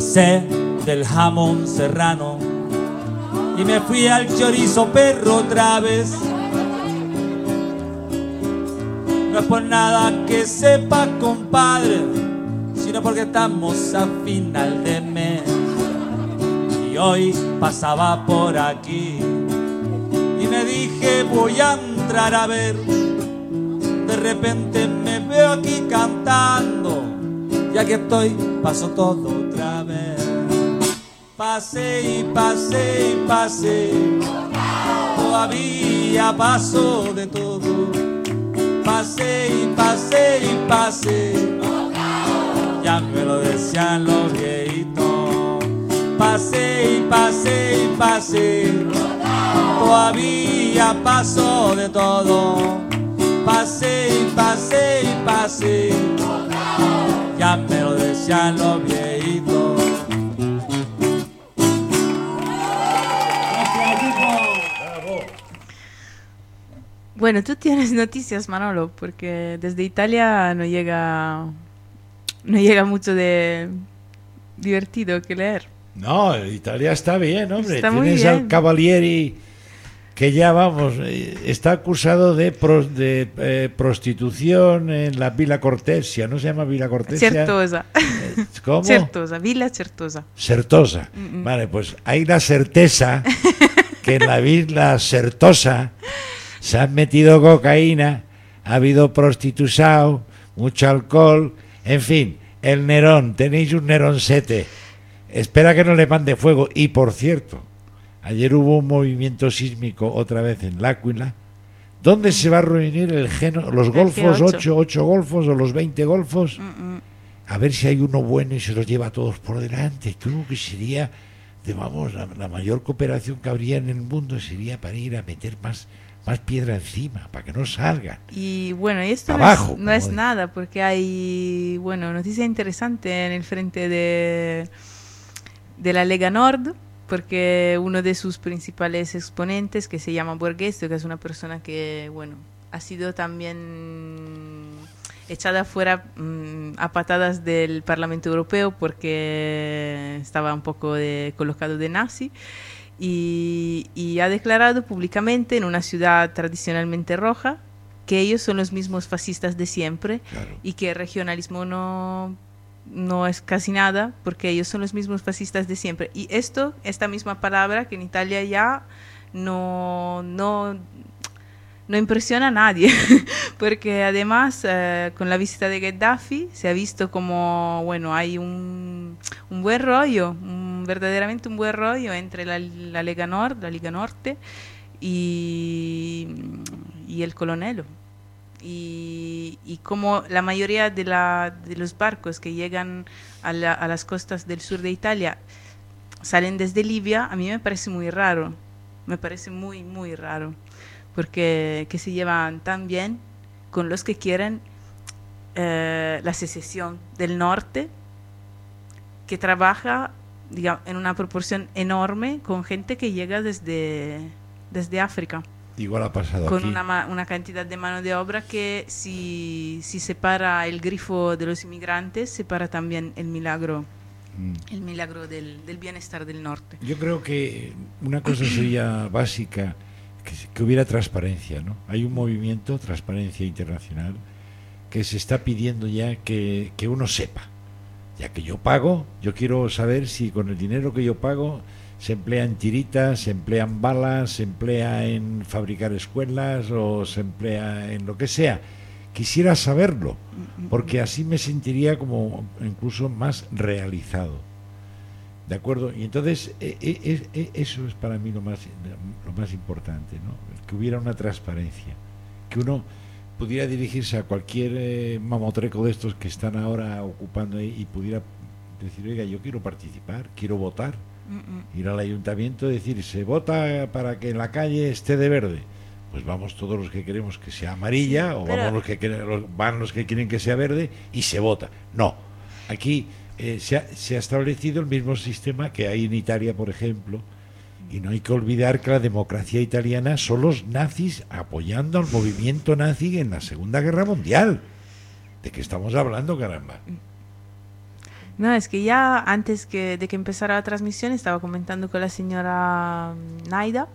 Pasé del jamón serrano y me fui al chorizo perro otra vez. No es por nada que sepa, compadre, sino porque estamos a final de mes. Y hoy pasaba por aquí y me dije voy a entrar a ver. De repente me veo aquí cantando, ya que estoy, paso todo otra vez. Pasé y pasé y pasé, todavía paso de todo. Pasé y pasé y pasé, ya me lo decían los viejitos. Pasé y pasé y pasé, todavía paso de todo. Pasé y pasé y pasé, ya me lo decían los viejitos. Bueno, tú tienes noticias, Manolo, porque desde Italia no llega mucho de divertido que leer. No, Italia está bien, hombre. Está muy Tienes bien. al Cavalieri, que ya vamos, está acusado de prostitución en la Villa Cortesia. ¿No se llama Villa Cortesia? Certosa. ¿Cómo? Certosa, Villa Certosa. Certosa. Vale, pues hay la certeza que en la Villa Certosa se han metido cocaína, ha habido prostitución, mucho alcohol, en fin, el Nerón, tenéis un Neroncete. Espera que no le mande fuego. Y por cierto, ayer hubo un movimiento sísmico otra vez en L'Aquila. ¿Dónde se va a reunir los golfos, 8 golfos o los 20 golfos? A ver si hay uno bueno y se los lleva a todos por delante. Creo que sería, la mayor cooperación que habría en el mundo sería para ir a meter más piedra encima, para que no salgan. Y bueno, y esto abajo, no es nada, porque hay, noticia interesante en el frente de la Lega Nord, porque uno de sus principales exponentes, que se llama Borghese, que es una persona que, ha sido también echada fuera a patadas del Parlamento Europeo porque estaba un poco colocado de nazi, y ha declarado públicamente en una ciudad tradicionalmente roja que ellos son los mismos fascistas de siempre, claro, y que el regionalismo no es casi nada, porque ellos son los mismos fascistas de siempre. Y esta misma palabra que en Italia ya no impresiona a nadie, porque además con la visita de Gheddafi se ha visto como, hay un buen rollo, verdaderamente un buen rollo entre la Lega Nord, la Liga Norte y el Colonnello. Y como la mayoría de los barcos que llegan a las costas del sur de Italia salen desde Libia, a mí me parece muy raro, me parece muy, muy raro, porque que se llevan tan bien con los que quieren la secesión del norte, que trabaja, digamos, en una proporción enorme con gente que llega desde África. Igual ha pasado con aquí. Una cantidad de mano de obra que si separa el grifo de los inmigrantes, separa también el milagro del bienestar del norte. Yo creo que una cosa sería básica, que hubiera transparencia, ¿no? Hay un movimiento, Transparencia Internacional, que se está pidiendo ya que uno sepa. Ya que yo pago, yo quiero saber si con el dinero que yo pago se emplea en tiritas, se emplean balas, se emplea en fabricar escuelas o se emplea en lo que sea. Quisiera saberlo, porque así me sentiría como incluso más realizado. ¿De acuerdo? Y entonces eso es para mí lo más importante, ¿no? Que hubiera una transparencia, que uno pudiera dirigirse a cualquier mamotreco de estos que están ahora ocupando ahí y pudiera decir, oiga, yo quiero participar, quiero votar. Ir al ayuntamiento y decir, se vota para que en la calle esté de verde, pues vamos todos los que queremos que sea amarilla, sí, o van los que quieren que sea verde y se vota. No, aquí se ha establecido el mismo sistema que hay en Italia, por ejemplo, y no hay que olvidar que la democracia italiana son los nazis apoyando al movimiento nazi en la Segunda Guerra Mundial. ¿De qué estamos hablando, caramba? No, es que ya antes de que empezara la transmisión estaba comentando con la señora Naida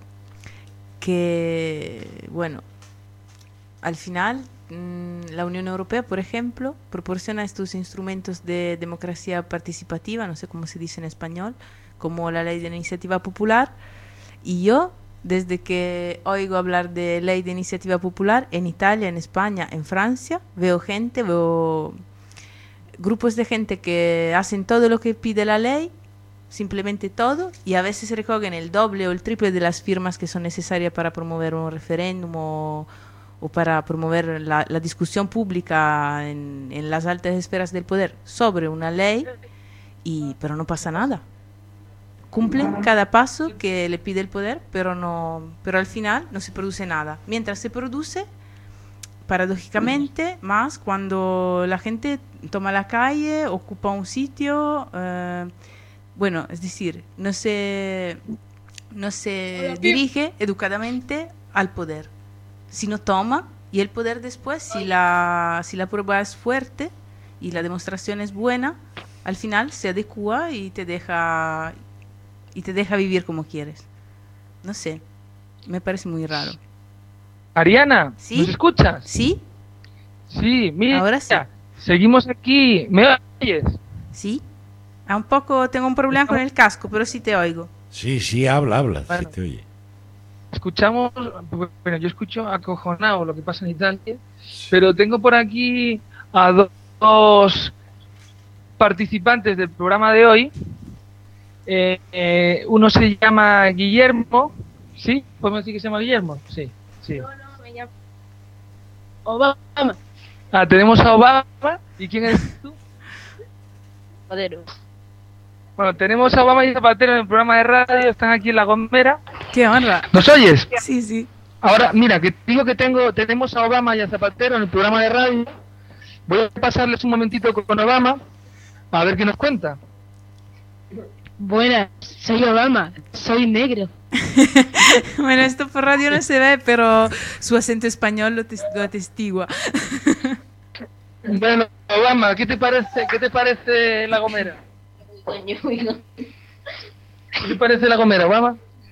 que, bueno, al final la Unión Europea, por ejemplo, proporciona estos instrumentos de democracia participativa, no sé cómo se dice en español, como la ley de iniciativa popular, y yo, desde que oigo hablar de ley de iniciativa popular, en Italia, en España, en Francia, veo grupos de gente que hacen todo lo que pide la ley, simplemente todo, y a veces recogen el doble o el triple de las firmas que son necesarias para promover un referéndum o para promover la discusión pública en las altas esferas del poder sobre una ley, pero no pasa nada. Cumplen cada paso que le pide el poder, pero al final no se produce nada. Mientras se produce, paradójicamente, más cuando la gente toma la calle, ocupa un sitio, bueno, es decir, no se dirige educadamente al poder, sino toma, y el poder después, si la prueba es fuerte y la demostración es buena, al final se adecua y te deja vivir como quieres. No sé, me parece muy raro. Ariana, ¿sí? ¿Nos escuchas? Sí. Sí, mira, ahora sí. Seguimos aquí. ¿Me oyes? Sí. Un poco tengo un problema con el casco, pero sí te oigo. Sí, habla, bueno, sí te oye. Escuchamos, bueno, yo escucho acojonado lo que pasa en Italia, pero tengo por aquí a dos participantes del programa de hoy. Uno se llama Guillermo, ¿sí? ¿Podemos decir que se llama Guillermo? Sí. No, me llamo Obama. Tenemos a Obama. ¿Y quién eres tú? Zapatero. Bueno, tenemos a Obama y Zapatero en el programa de radio, están aquí en La Gomera. ¡Qué honra! ¿Nos oyes? Sí. Ahora, mira, que digo que tenemos a Obama y a Zapatero en el programa de radio. Voy a pasarles un momentito con Obama, a ver qué nos cuenta. Buenas, soy Obama, soy negro. Bueno, esto por radio no se ve, pero su acento español lo atestigua. Bueno, Obama, ¿qué te parece La Gomera? ¿Qué te parece La Gomera, Obama?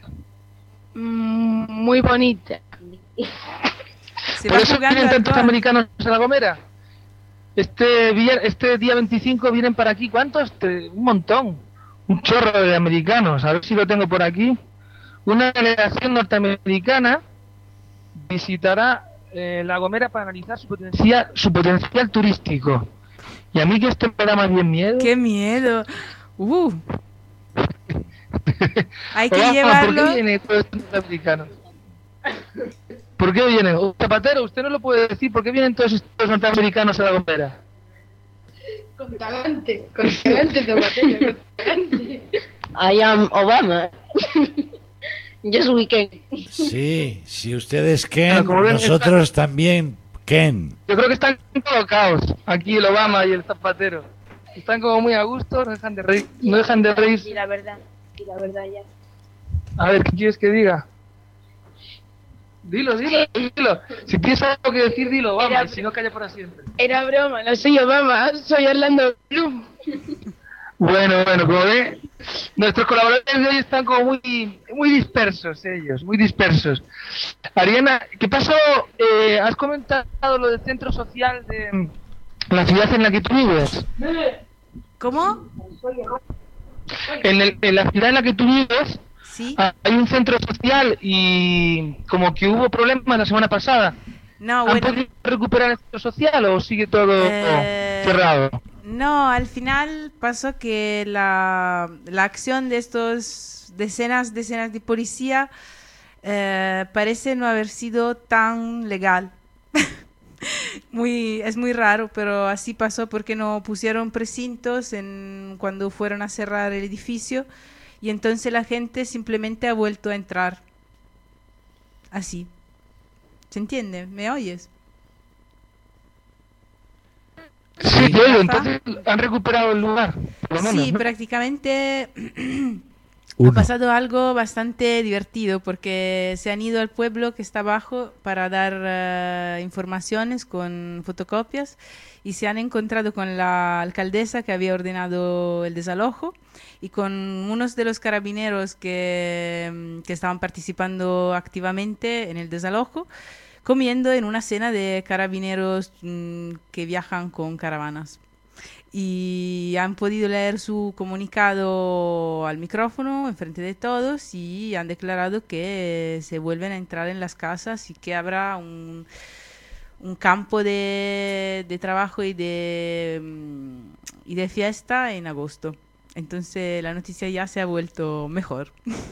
Muy bonita. ¿Por eso vienen tantos americanos a La Gomera? Este día 25 vienen para aquí, ¿cuántos? Un montón, un chorro de americanos, a ver si lo tengo por aquí. Una delegación norteamericana visitará La Gomera para analizar su potencial turístico. Y a mí que esto me da más bien miedo. ¡Qué miedo! Hay que Obama, llevarlo. ¿por qué vienen todos estos norteamericanos? ¿Por qué vienen? Zapatero, usted no lo puede decir. ¿Por qué vienen todos estos norteamericanos a La Gomera? Con talante, Zapatero, con talante. I am Obama. Just weekend. Sí, si ustedes Ken, nosotros también Ken. Yo creo que están colocados aquí el Obama y el Zapatero. Están como muy a gusto, no dejan de reír. Y la verdad ya. A ver, ¿qué quieres que diga? Dilo. Si tienes algo que decir, dilo, Obama, y si no, calla para siempre. Era broma, no soy Obama, soy Orlando Bloom. Bueno, como ve, nuestros colaboradores de hoy están como muy dispersos ellos, muy dispersos. Ariana, ¿qué pasó? ¿Has comentado lo del centro social de la ciudad en la que tú vives? ¿Cómo? En la ciudad en la que tú vives, ¿sí? Hay un centro social y como que hubo problemas la semana pasada. No, ¿Han podido recuperar el centro social o sigue todo cerrado? No, al final pasó que la acción de estos decenas de policía parece no haber sido tan legal. Es muy raro, pero así pasó porque no pusieron precintos cuando fueron a cerrar el edificio y entonces la gente simplemente ha vuelto a entrar. Así. ¿Se entiende? ¿Me oyes? Sí, yo oigo, entonces han recuperado el lugar, por lo menos, sí, ¿no? prácticamente Uno. Ha pasado algo bastante divertido porque se han ido al pueblo que está abajo para dar informaciones con fotocopias y se han encontrado con la alcaldesa que había ordenado el desalojo y con unos de los carabineros que estaban participando activamente en el desalojo, comiendo en una cena de carabineros que viajan con caravanas. Y han podido leer su comunicado al micrófono enfrente de todos y han declarado que se vuelven a entrar en las casas y que habrá un campo de trabajo y de fiesta en agosto. Entonces la noticia ya se ha vuelto mejor.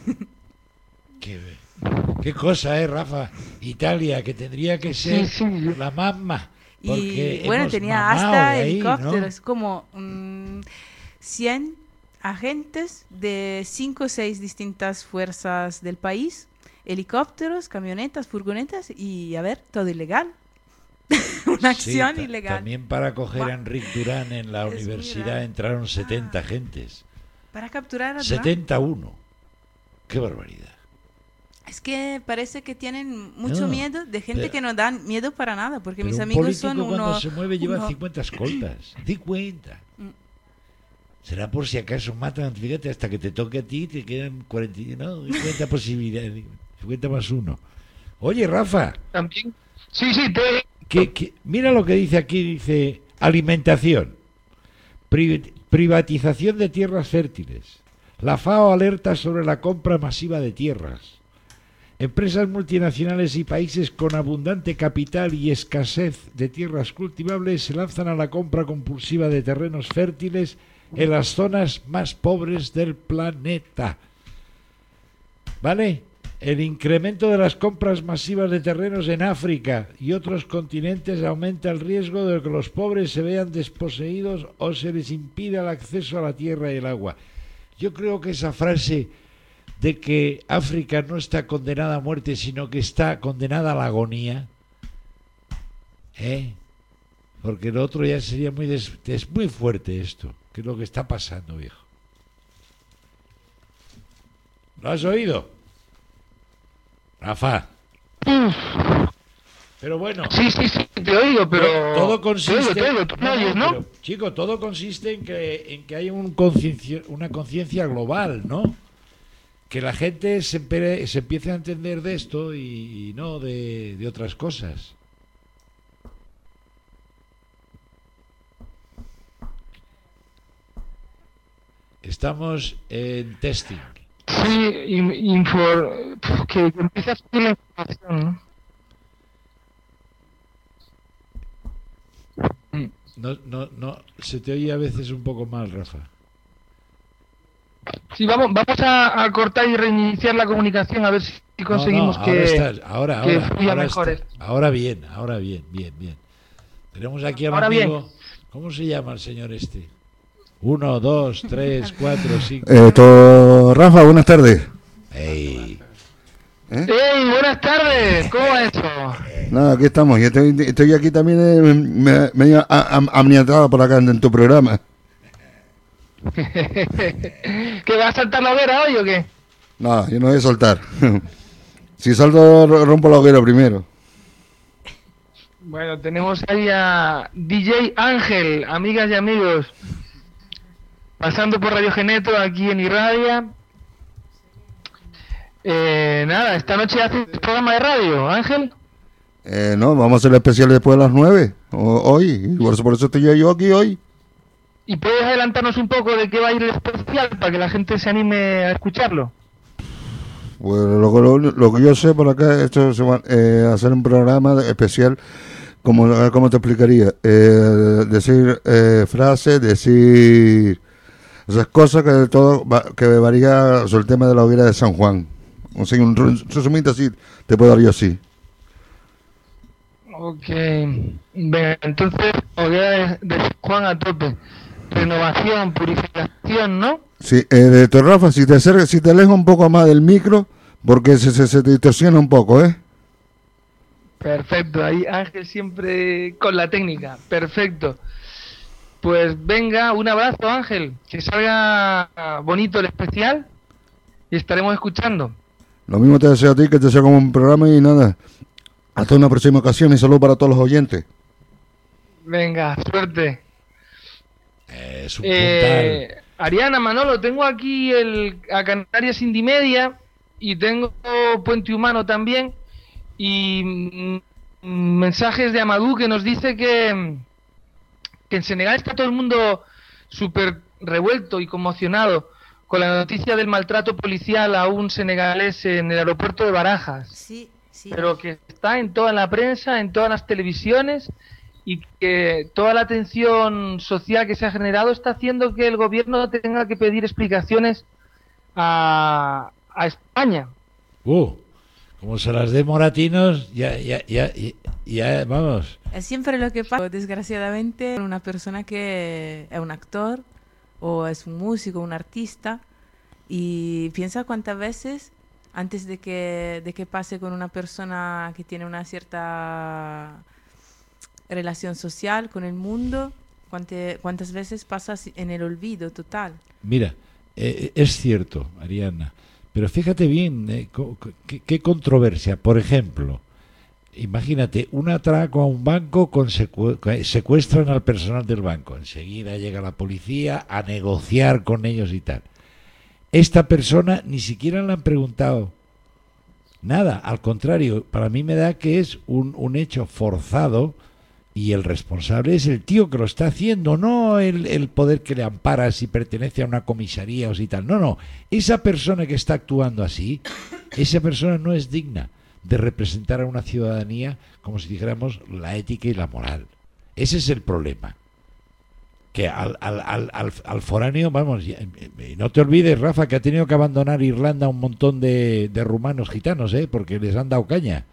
Qué cosa, Rafa. Italia, que tendría que ser la mamá. Y bueno, tenía hasta helicópteros, ¿no? Como 100 agentes de 5 o 6 distintas fuerzas del país, helicópteros, camionetas, furgonetas y, a ver, todo ilegal. Una acción ilegal. También para coger a Enric Durán en la universidad entraron 70 agentes. Para capturar a Durán. 71. Qué barbaridad. Es que parece que tienen mucho miedo de gente que no dan miedo para nada, porque mis amigos son uno... cuando se mueve lleva 50 escoltas. 50. Será por si acaso matan, fíjate, hasta que te toque a ti te quedan 50 posibilidades. 50 más 1. Oye, Rafa. También. Sí, mira lo que dice aquí, dice alimentación, privatización de tierras fértiles. La FAO alerta sobre la compra masiva de tierras. Empresas multinacionales y países con abundante capital y escasez de tierras cultivables se lanzan a la compra compulsiva de terrenos fértiles en las zonas más pobres del planeta. ¿Vale? El incremento de las compras masivas de terrenos en África y otros continentes aumenta el riesgo de que los pobres se vean desposeídos o se les impida el acceso a la tierra y el agua. Yo creo que esa frase de que África no está condenada a muerte, sino que está condenada a la agonía, porque lo otro ya sería es muy fuerte esto, que es lo que está pasando, viejo. ¿Lo has oído, Rafa? Pero bueno. Sí, te oigo, pero... Todo consiste... ¿Tú me oyes, no? Pero, chico, todo consiste en que haya una conciencia global, ¿no? Que la gente se empiece a entender de esto y no de otras cosas. Estamos en testing. Sí, que empiezas con la información, ¿no? No, se te oye a veces un poco mal, Rafa. Sí, vamos a cortar y reiniciar la comunicación a ver si conseguimos ahora fluya mejor. Ahora bien. Tenemos aquí al amigo. ¿Cómo se llama el señor este? 1, 2, 3, 4, 5. Rafa, buenas tardes. Hey, buenas tardes. ¿Cómo va eso? Nada, aquí estamos. Yo estoy aquí también medio amniatado por acá en tu programa. ¿Que vas a saltar la hoguera hoy o qué? No, yo no voy a soltar. Si salto, rompo la hoguera primero. Bueno, tenemos ahí a DJ Ángel, amigas y amigos, pasando por Radio Geneto aquí en Irradia. Nada, esta noche haces programa de radio, Ángel. No, vamos a hacer el especial después de las 9, hoy, por eso estoy yo aquí hoy. ¿Y puedes adelantarnos un poco de qué va a ir el especial para que la gente se anime a escucharlo? Bueno, lo que yo sé por acá, esto se va a hacer un programa especial, ¿cómo te explicaría? Decir frases, decir esas cosas que varía sobre el tema de la hoguera de San Juan. O sea, un resumito así te puedo dar yo así. Ok, venga, entonces hoguera de San Juan a tope. Renovación, purificación, ¿no? Sí, Rafa, si te alejas un poco más del micro, porque se te distorsiona un poco, ¿eh? Perfecto, ahí Ángel siempre con la técnica, perfecto. Pues venga, un abrazo Ángel, que salga bonito el especial y estaremos escuchando. Lo mismo te deseo a ti, que te sea como un programa y nada. Hasta una próxima ocasión y saludos para todos los oyentes. Venga, suerte. Es un puntal. Ariana, Manolo, tengo aquí a Canarias Indie Media y tengo Puente Humano también y mensajes de Amadou que nos dice que en Senegal está todo el mundo súper revuelto y conmocionado con la noticia del maltrato policial a un senegalés en el aeropuerto de Barajas. Sí, sí. Pero que está en toda la prensa, en todas las televisiones, y que toda la atención social que se ha generado está haciendo que el gobierno tenga que pedir explicaciones a España. Como se las dé Moratinos, ya, vamos. Es siempre lo que pasa, desgraciadamente, una persona que es un actor o es un músico, un artista, y piensa cuántas veces antes de que pase con una persona que tiene una cierta relación social con el mundo, cuántas veces pasas en el olvido total. Mira, es cierto, Ariana, pero fíjate bien, qué controversia. Por ejemplo, imagínate, un atraco a un banco, secuestran al personal del banco, enseguida llega la policía a negociar con ellos y tal. Esta persona ni siquiera le han preguntado nada, al contrario, para mí me da que es un hecho forzado. Y el responsable es el tío que lo está haciendo, no el poder que le ampara si pertenece a una comisaría o si tal. No. Esa persona que está actuando así, esa persona no es digna de representar a una ciudadanía, como si dijéramos, la ética y la moral. Ese es el problema. Que al foráneo, vamos, y no te olvides, Rafa, que ha tenido que abandonar Irlanda un montón de rumanos gitanos, porque les han dado caña.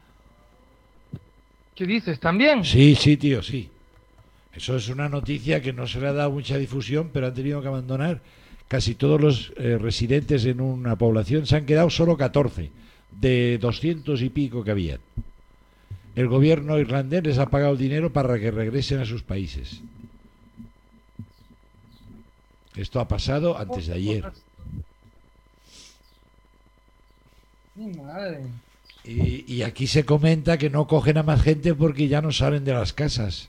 ¿Qué dices? ¿También? Sí, tío, sí. Eso es una noticia que no se le ha dado mucha difusión, pero han tenido que abandonar casi todos los residentes en una población. Se han quedado solo 14 de 200 y pico que habían. El gobierno irlandés les ha pagado el dinero para que regresen a sus países. Esto ha pasado antes de ayer. Mi madre. Y aquí se comenta que no cogen a más gente porque ya no salen de las casas.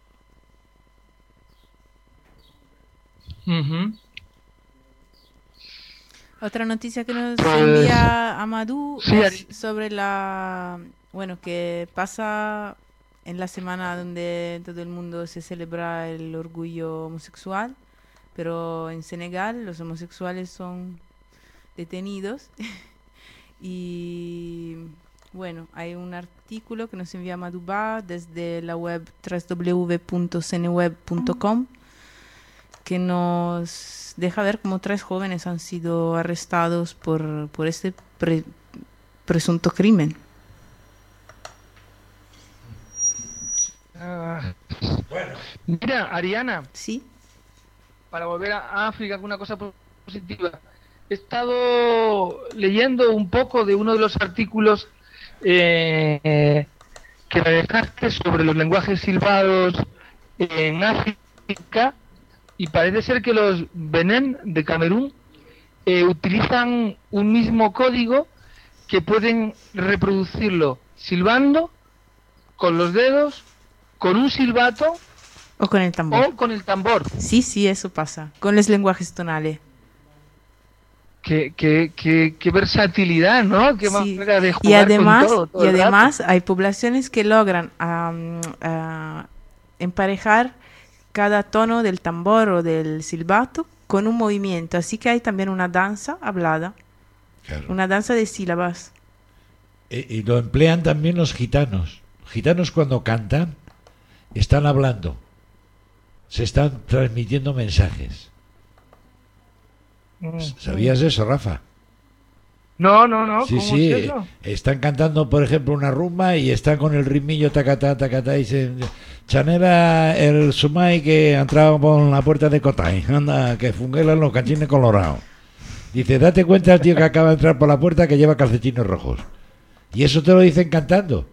Otra noticia que nos envía Amadou es sobre que pasa en la semana donde todo el mundo se celebra el orgullo homosexual, pero en Senegal los homosexuales son detenidos. Y bueno, hay un artículo que nos envía Madouba desde la web www.seneweb.com que nos deja ver cómo 3 jóvenes han sido arrestados por este presunto crimen. Mira, Ariana. Sí. Para volver a África, alguna cosa positiva. He estado leyendo un poco de uno de los artículos que me dejaste sobre los lenguajes silbados en África, y parece ser que los Benin de Camerún utilizan un mismo código que pueden reproducirlo silbando, con los dedos, con un silbato o con el tambor. Sí, eso pasa con los lenguajes tonales. Qué versatilidad, ¿no? Qué manera de jugar y además, con todo y además hay poblaciones que logran emparejar cada tono del tambor o del silbato con un movimiento. Así que hay también una danza hablada, claro. Una danza de sílabas. Y lo emplean también los gitanos. Gitanos cuando cantan están hablando, se están transmitiendo mensajes. ¿Sabías eso, Rafa? No. Sí, ¿Cómo es eso? Están cantando, por ejemplo, una rumba y están con el ritmillo tacatá, tacatá, y dicen: Chanera el sumai que ha entrado por la puerta de Cotay, anda, que funguelan los cachines colorados. Dice: date cuenta el tío que acaba de entrar por la puerta que lleva calcetines rojos. Y eso te lo dicen cantando.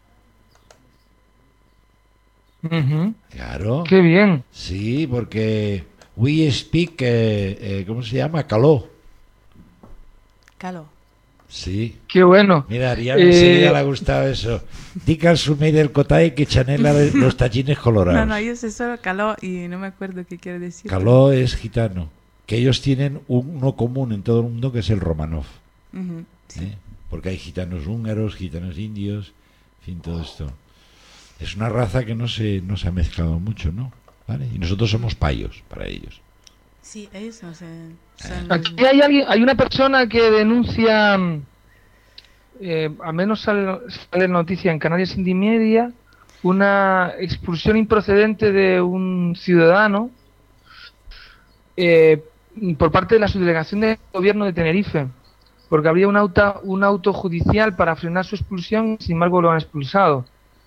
Claro. Qué bien. Sí, porque we speak, ¿cómo se llama? Caló. Caló. Sí. Qué bueno. Mira, a Ariana enseguida le ha gustado eso. Dica al sumir del cotay que chanela los tallines colorados. No, yo sé solo caló y no me acuerdo qué quiere decir. Caló es gitano. Que ellos tienen uno común en todo el mundo, que es el Romanov. Sí. Porque hay gitanos húngaros, gitanos indios, en fin, todo esto. Es una raza que no se ha mezclado mucho, ¿no? ¿Vale? Y nosotros somos payos para ellos. Sí, ellos no sé. Aquí hay una persona que denuncia, al menos sale noticia en Canarias Indie Media, una expulsión improcedente de un ciudadano por parte de la subdelegación del gobierno de Tenerife, porque habría un auto judicial para frenar su expulsión, sin embargo lo han expulsado.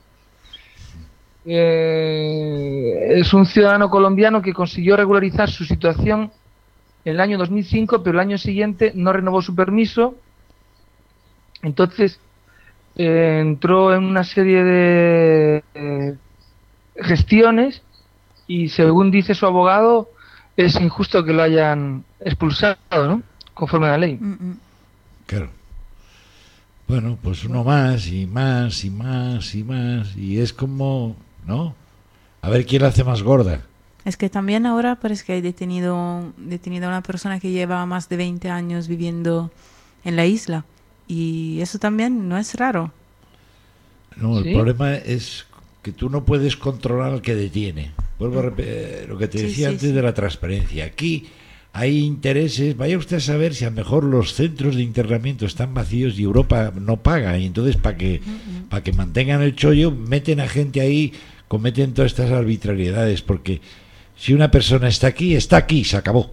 Es un ciudadano colombiano que consiguió regularizar su situación en el año 2005, pero el año siguiente no renovó su permiso. Entonces entró en una serie de gestiones y, según dice su abogado, es injusto que lo hayan expulsado, ¿no? Conforme a la ley. Claro. Bueno, pues uno más y más y más y más, y es como, ¿no? A ver quién la hace más gorda. Es que también ahora parece que hay detenido a una persona que lleva más de 20 años viviendo en la isla, y eso también no es raro. No, ¿Sí? El problema es que tú no puedes controlar al que detiene. Vuelvo a repetir lo que te decía antes de la transparencia. Aquí hay intereses. Vaya usted a saber si a lo mejor los centros de internamiento están vacíos y Europa no paga, y entonces para que mantengan el chollo meten a gente ahí, cometen todas estas arbitrariedades, porque si una persona está aquí, se acabó.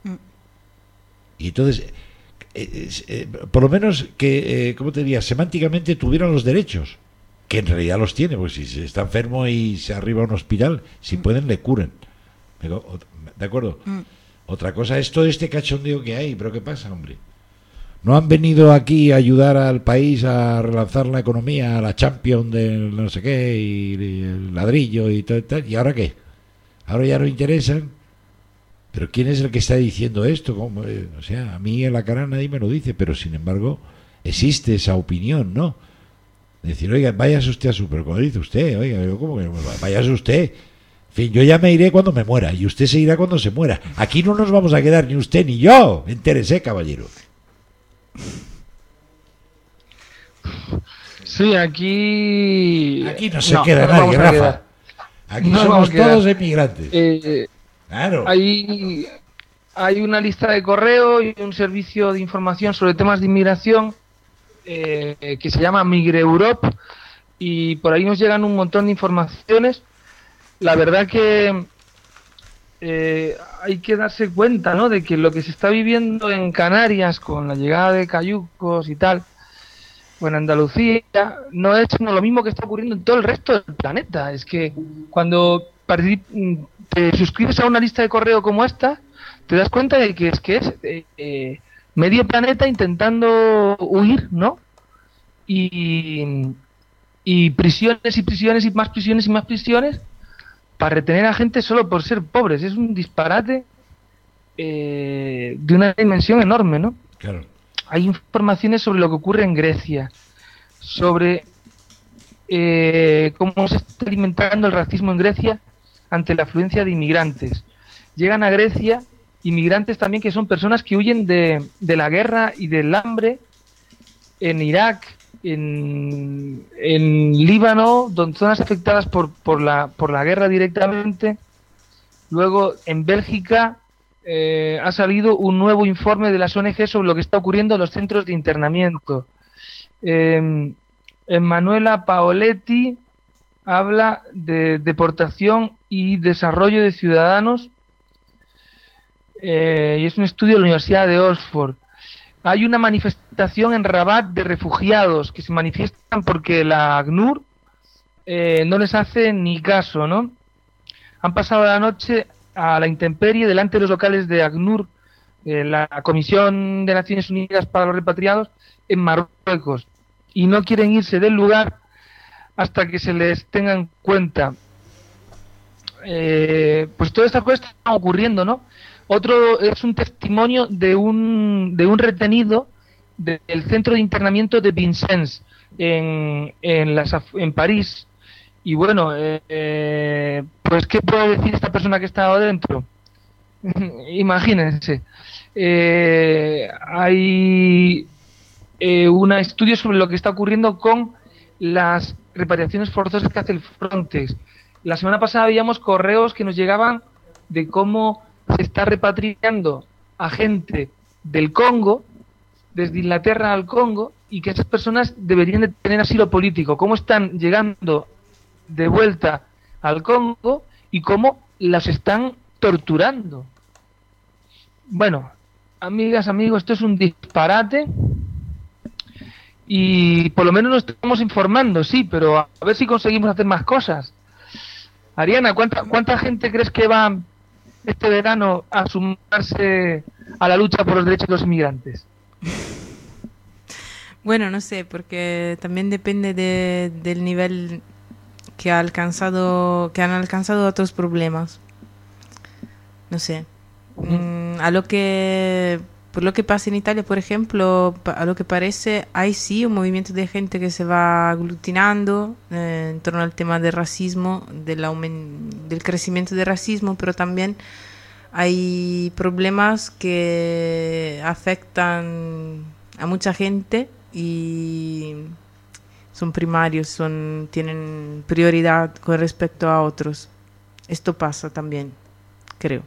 Y entonces por lo menos que ¿cómo te diría? Semánticamente tuvieran los derechos, que en realidad los tiene, pues si está enfermo y se arriba a un hospital, si pueden le curen. ¿De acuerdo? Otra cosa es todo este cachondeo que hay, pero ¿qué pasa, hombre? ¿No han venido aquí a ayudar al país a relanzar la economía, a la Champions del no sé qué, y el ladrillo y tal, tal? ¿Y ahora qué? Ahora ya no interesan. ¿Pero quién es el que está diciendo esto? ¿Cómo? O sea, a mí en la cara nadie me lo dice, pero sin embargo existe esa opinión, ¿no? Decir, oiga, váyase usted a su... Pero como dice usted, oiga, ¿cómo que váyase usted? En fin, yo ya me iré cuando me muera y usted se irá cuando se muera. Aquí no nos vamos a quedar ni usted ni yo. Entérese, caballero. Sí, aquí no se queda nadie, Rafa. Aquí somos todos emigrantes. Claro. Hay una lista de correo y un servicio de información sobre temas de inmigración que se llama MigreEurope, y por ahí nos llegan un montón de informaciones. La verdad que hay que darse cuenta, ¿no?, de que lo que se está viviendo en Canarias con la llegada de cayucos y tal, o en Andalucía, no es lo mismo que está ocurriendo en todo el resto del planeta. Es que cuando te suscribes a una lista de correo como esta, te das cuenta de que es medio planeta intentando huir, ¿no? Y prisiones y prisiones y más prisiones y más prisiones para retener a gente solo por ser pobres. Es un disparate de una dimensión enorme, ¿no? Claro. Hay informaciones sobre lo que ocurre en Grecia, sobre cómo se está alimentando el racismo en Grecia ante la afluencia de inmigrantes. Llegan a Grecia inmigrantes también que son personas que huyen de la guerra y del hambre en Irak, en Líbano, donde zonas afectadas por la guerra directamente. Luego, en Bélgica ha salido un nuevo informe de las ONG sobre lo que está ocurriendo en los centros de internamiento. Emanuela Paoletti habla de deportación y desarrollo de ciudadanos, y es un estudio de la Universidad de Oxford. Hay una manifestación en Rabat de refugiados que se manifiestan porque la ACNUR no les hace ni caso, ¿no? Han pasado la noche a la intemperie delante de los locales de ACNUR, la Comisión de Naciones Unidas para los Repatriados, en Marruecos, y no quieren irse del lugar hasta que se les tenga en cuenta. Pues todas estas cosas están ocurriendo, ¿no? Otro es un testimonio de un retenido del centro de internamiento de Vincennes en París. Y bueno, pues ¿qué puede decir esta persona que estaba dentro? Imagínense. Hay un estudio sobre lo que está ocurriendo con las repatriaciones forzosas que hace el Frontex. La semana pasada veíamos correos que nos llegaban de cómo se está repatriando a gente del Congo, desde Inglaterra al Congo, y que esas personas deberían de tener asilo político. Cómo están llegando de vuelta al Congo y cómo las están torturando. Bueno, amigas, amigos, esto es un disparate y por lo menos nos estamos informando, sí, pero a ver si conseguimos hacer más cosas. Ariana, ¿cuánta gente crees que va este verano a sumarse a la lucha por los derechos de los inmigrantes? Bueno, no sé, porque también depende del nivel que han alcanzado otros problemas. No sé. Por lo que pasa en Italia, por ejemplo, a lo que parece, hay sí un movimiento de gente que se va aglutinando en torno al tema del racismo, del crecimiento del racismo, pero también hay problemas que afectan a mucha gente y son primarios, tienen prioridad con respecto a otros. Esto pasa también, creo.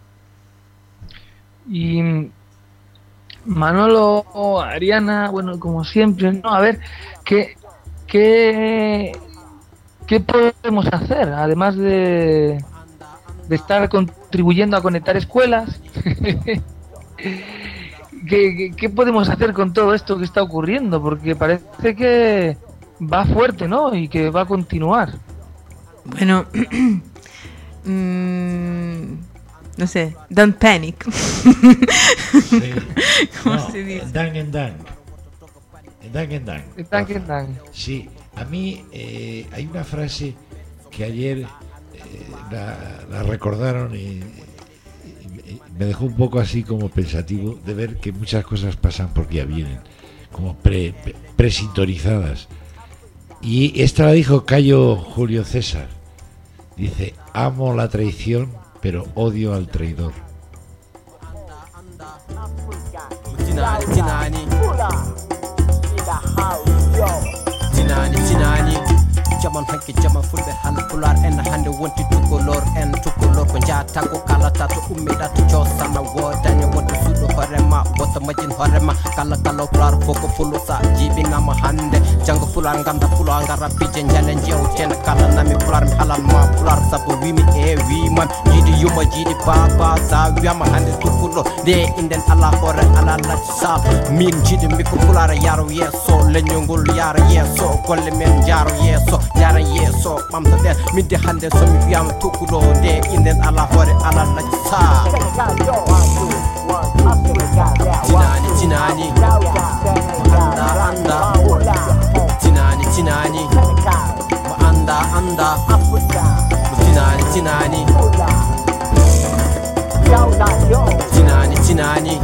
Y Manolo, Ariana, bueno, como siempre, ¿no? A ver, ¿qué podemos hacer? Además de estar contribuyendo a conectar escuelas, ¿qué podemos hacer con todo esto que está ocurriendo? Porque parece que va fuerte, ¿no? Y que va a continuar. Bueno, no sé, don't panic. Sí. ¿Cómo No, se dice? Dang and dang. Sí, a mí hay una frase que ayer la recordaron y me dejó un poco así como pensativo de ver que muchas cosas pasan porque ya vienen, como presintonizadas. Y esta la dijo Cayo Julio César. Dice: amo la traición, pero odio al traidor. jaman hanke jaman fulɓe halpular en hande wonti tukolor en tukolor ko jaata ko kalata to ummida to cosana wodani wonto suuɗo hoorema woto majjin hoorema kala kala pular foko fulusa jiibinama hande janggo pular ganda pulo ngara pije jale jewten kala nami pular mi halanma pular saabu wimi e wimam jiiɗi yuma jiiɗi baba sa wiyama hande tukulo nde inden ala hoore ala lacci sal min jiiɗi mbiko pular yaro yesso leñolngol yara yesso golle men jaro yesso yara yesso ɓamta ɗen midde hande somi wiyama tukulo nde inden ala hoore ala lacci sal tinani tinani anda tinani tinani mo anda tinani tinani tinani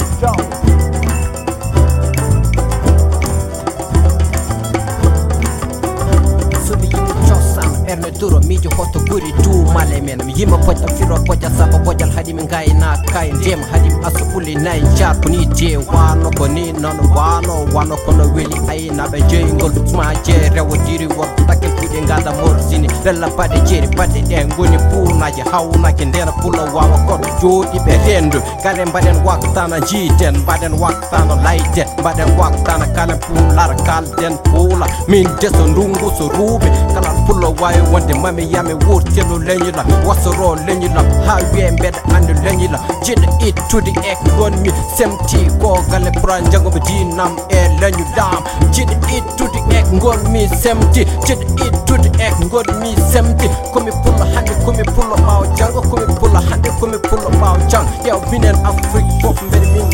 erne duro mijo hoto guri du male men mi yima pota firo pota saba bojal hadi min gayna kay dem hadi asupuli nay jar kuni je wano koni non wano kono weli ay na be jengol ma je rewo diri wor takel tude ngada morsini della pade jeri pade de ngoni punaje hawna ke ndena pulo wawa ko jodi be rendo kale baden waktana jiten baden waktana laite baden waktana kala pular kalden pula min deso ndungu so rube kala pulo way wonde mami yame wurtelo lenyila wasoro lenyila hawe mbeda andu lenyila jid it to the ek gon mi semti ko gale pran jango dinam e lenyudam jid it to the ek gon mi semti jid it to the ek gon mi semti komi pulo hande komi pulo baw jango komi pulo hande komi pulo baw jang yo binen afrik fop mbede min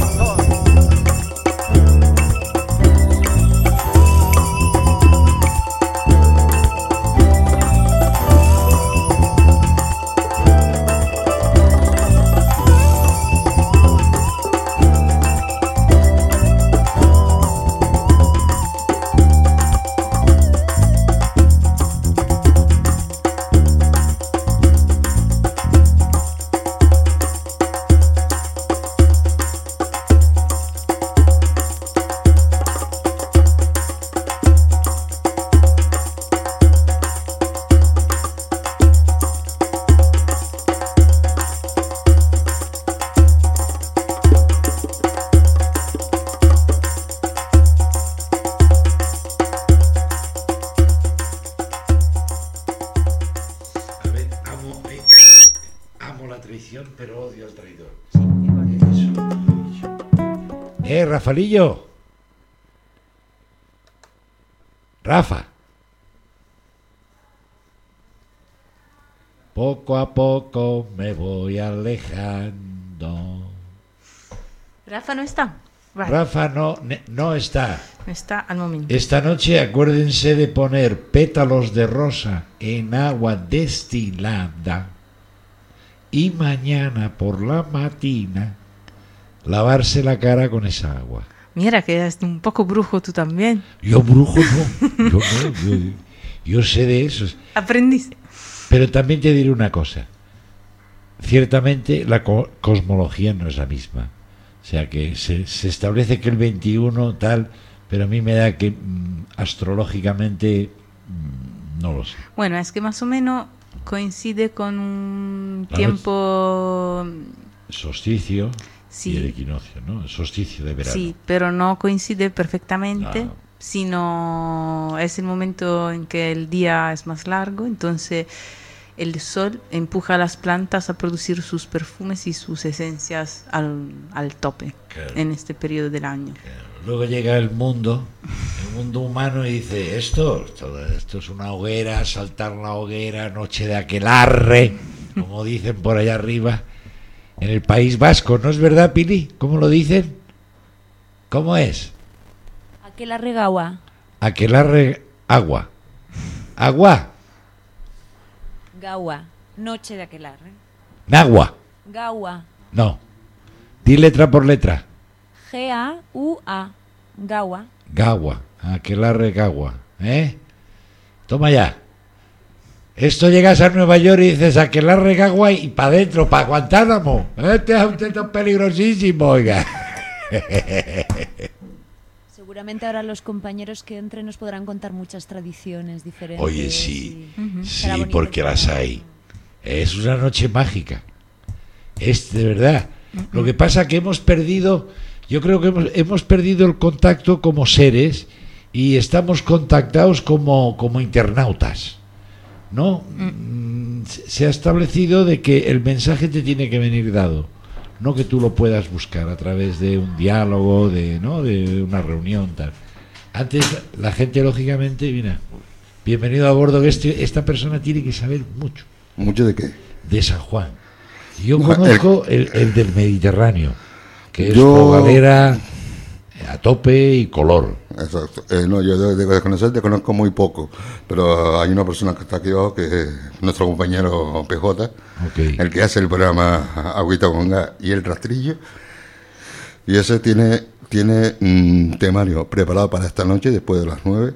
Rafalillo. Rafa. Poco a poco me voy alejando. Rafa no está. Vale. Rafa no está. No está al momento. Esta noche acuérdense de poner pétalos de rosa en agua destilada y mañana por la mañana lavarse la cara con esa agua. Mira que eres un poco brujo tú también. Yo brujo no. Yo sé de eso. Aprendiste. Pero también te diré una cosa. Ciertamente la cosmología no es la misma. O sea que se establece que el 21 tal, pero a mí me da que astrológicamente no lo sé. Bueno, es que más o menos coincide con un tiempo... Solsticio sí. Y el equinoccio, ¿no? El solsticio de verano. Sí, pero no coincide perfectamente, No. sino es el momento en que el día es más largo, entonces el sol empuja a las plantas a producir sus perfumes y sus esencias al tope, claro, en este periodo del año. Claro. Luego llega el mundo humano y dice, esto es una hoguera, saltar la hoguera, noche de aquelarre, como dicen por allá arriba, en el País Vasco, ¿no es verdad, Pili? ¿Cómo lo dicen? ¿Cómo es? Aquelarre gaua. Aquelarre agua. Agua. Gaua. Noche de aquelarre. Nagua. Gaua. No. Di letra por letra. G-A-U-A. Gaua. Gaua. Aquelarre Gaua. Toma ya. Esto llegas a Nueva York y dices Aquelarre Gaua y para adentro, para Guantánamo. Este es peligrosísimo, oiga. Seguramente ahora los compañeros que entren nos podrán contar muchas tradiciones diferentes. Oye, sí, sí, bonito, porque las hay. Es una noche mágica. Es de verdad. Lo que pasa que hemos perdido, yo creo que hemos perdido el contacto como seres y estamos contactados como internautas, ¿no? Se ha establecido de que el mensaje te tiene que venir dado, no que tú lo puedas buscar a través de un diálogo, de una reunión, tal. Antes la gente, lógicamente, mira, bienvenido a bordo, que esta persona tiene que saber mucho. ¿Mucho de qué? De San Juan. Yo conozco el del Mediterráneo, que es galera a tope y color. Exacto. No, yo de conocer te conozco muy poco, pero hay una persona que está aquí abajo, que es nuestro compañero PJ, el que hace el programa Agüita con Gas y el Rastrillo, y ese tiene temario preparado para esta noche después de las 9,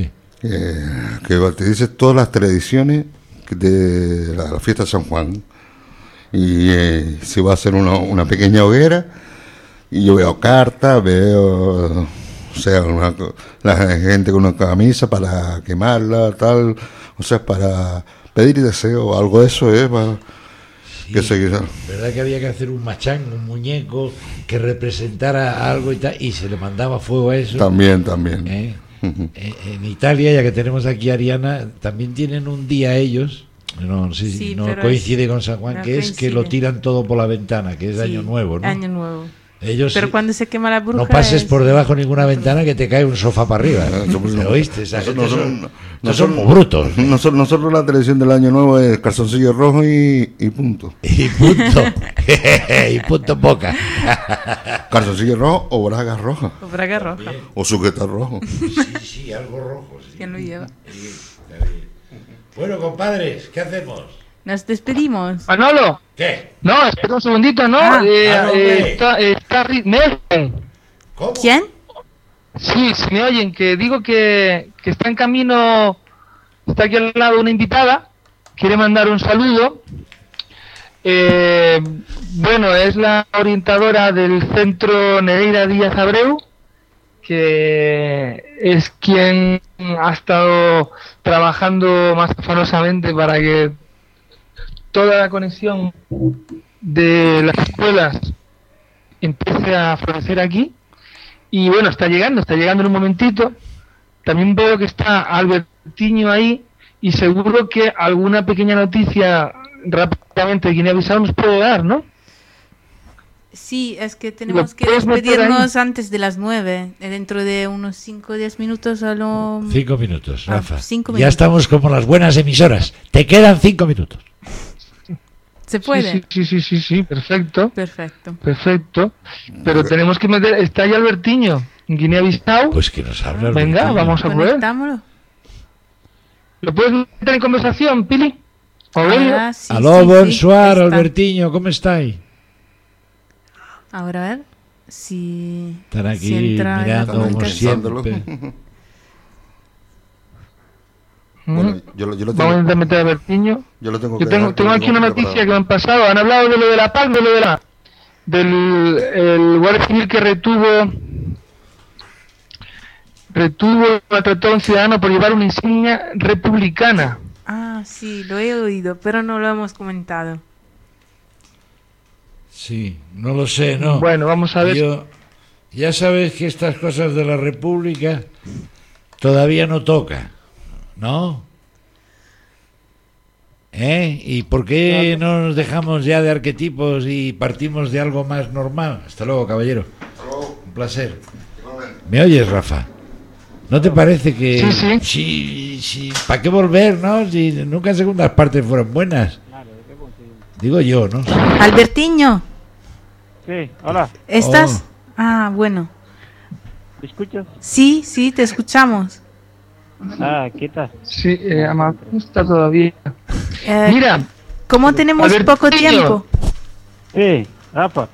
que te dice todas las tradiciones de la fiesta de San Juan, y se va a hacer una pequeña hoguera, y yo veo cartas, veo, o sea, la gente con una camisa para quemarla, tal, o sea, para pedir deseo, algo de eso es, para que se... ¿Verdad que había que hacer un machango, un muñeco que representara algo y tal, y se le mandaba fuego a eso? También. En Italia, ya que tenemos aquí a Ariana, también tienen un día ellos, no sé si no coincide con San Juan, que es que lo tiran todo por la ventana, que es Año Nuevo, ¿no? Año Nuevo. Ellos, pero cuando se quema la bruja, no pases por debajo de ninguna ventana, que te cae un sofá para arriba. ¿Lo oíste? Esa gente son muy brutos. Nosotros la tradición del Año Nuevo es calzoncillo rojo y punto. Y punto. Y punto boca. Calzoncillo rojo o braga roja. O braga roja. O sujeta rojo. Sí, algo rojo. Sí. ¿Quién lo lleva? Sí, bueno, compadres, ¿qué hacemos? Nos despedimos. Manolo. ¿Qué? No, espera un segundito, ¿no? Está ¿me oyen? ¿Cómo? ¿Quién? Sí, si me oyen, que digo que está en camino, está aquí al lado una invitada, quiere mandar un saludo. Bueno, es la orientadora del Centro Nereida Díaz Abreu, que es quien ha estado trabajando más afanosamente para que toda la conexión de las escuelas empiece a florecer aquí. Y bueno, está llegando en un momentito. También veo que está Albertiño ahí, y seguro que alguna pequeña noticia rápidamente de Guinea-Bissau nos puede dar, ¿no? Sí, es que tenemos que puedes meter despedirnos antes de las 9. Dentro de unos 5 o 10 minutos solo... 5 minutos, Rafa. 5 Ya minutos. estamos como las buenas emisoras. Te quedan 5 minutos. ¿Se puede? Sí, perfecto. Perfecto. Pero tenemos que meter... ¿Está ahí Albertiño? ¿En Guinea-Bissau? Pues que nos habla Venga, Albertiño. vamos a poder. Conectámoslo. ¿Lo puedes meter en conversación, Pili? Aurelio. Ah, sí, Aló, sí, bonsoir, está. Albertiño, ¿cómo estáis? Ahora a ver si... Están aquí si entra en la mirando como comunicación. siempre. Bueno, yo lo Vamos a tengo. intentar meter a Albertiño. Yo lo tengo Yo que tengo dejar, aquí una lo tengo noticia preparado. que me han pasado. Han hablado de lo de la PAC, de lo de la... del el Guardia Civil que retuvo, maltrató a un ciudadano por llevar una insignia republicana. Ah, sí, lo he oído, pero no lo hemos comentado. Sí, no lo sé, ¿no? Bueno, vamos a ver. Ya sabes que estas cosas de la República todavía no toca, ¿no? ¿Y por qué no nos dejamos ya de arquetipos y partimos de algo más normal? Hasta luego, caballero. Un placer. ¿Me oyes, Rafa? ¿No te parece que... Sí. ¿Para qué volver, no? Si nunca segundas partes fueron buenas. Digo yo, ¿no? Albertiño. Sí, hola. ¿Estás? Ah, bueno. ¿Me escuchas? Sí, te escuchamos. Ah, ¿qué tal? Sí, no está todavía. Mira, ¿cómo tenemos poco tiempo? Sí, Rafa.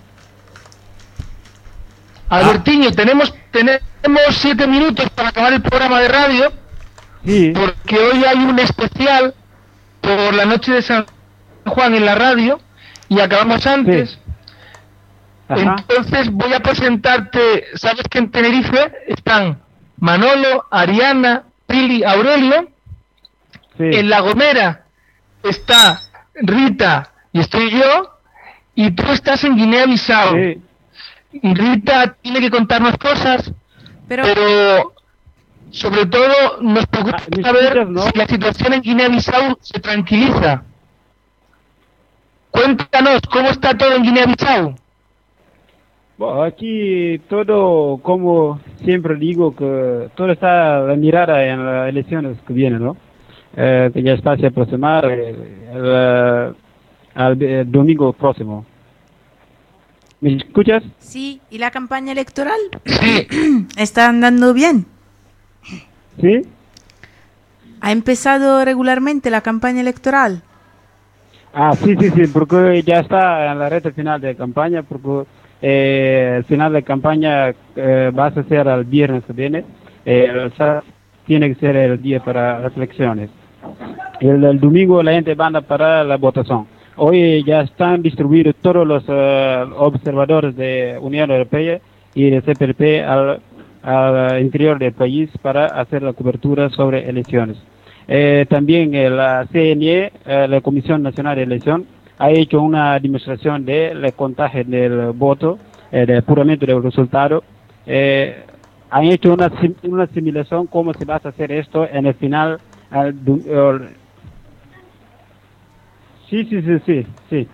Albertiño, tenemos 7 minutos para acabar el programa de radio. Sí. Porque hoy hay un especial por la noche de San Juan en la radio y acabamos antes. Sí. Ajá. Entonces voy a presentarte. ¿Sabes que en Tenerife están Manolo, Ariana, Pili, Aurelio? Sí. En La Gomera está Rita y estoy yo, y tú estás en Guinea-Bissau. Sí. Rita tiene que contarnos cosas, pero sobre todo nos preocupa saber si la situación en Guinea-Bissau se tranquiliza. Cuéntanos, ¿cómo está todo en Guinea-Bissau? Bueno, aquí todo, como siempre digo, que todo está a la mirada en las elecciones que vienen, ¿no? Que ya está se aproximar el domingo próximo. ¿Me escuchas? Sí, ¿y la campaña electoral? ¿Está andando bien? ¿Sí? ¿Ha empezado regularmente la campaña electoral? Ah, sí, porque ya está en la recta final de campaña, porque el final de campaña va a ser el viernes que viene, tiene que ser el día para las elecciones. El domingo la gente va para la votación. Hoy ya están distribuidos todos los observadores de Unión Europea y de CPLP al interior del país para hacer la cobertura sobre elecciones. También la CNE, la Comisión Nacional de Elección, ha hecho una demostración del contagio del voto, del puramente del resultado. Han hecho una simulación cómo se va a hacer esto en el final. Sí.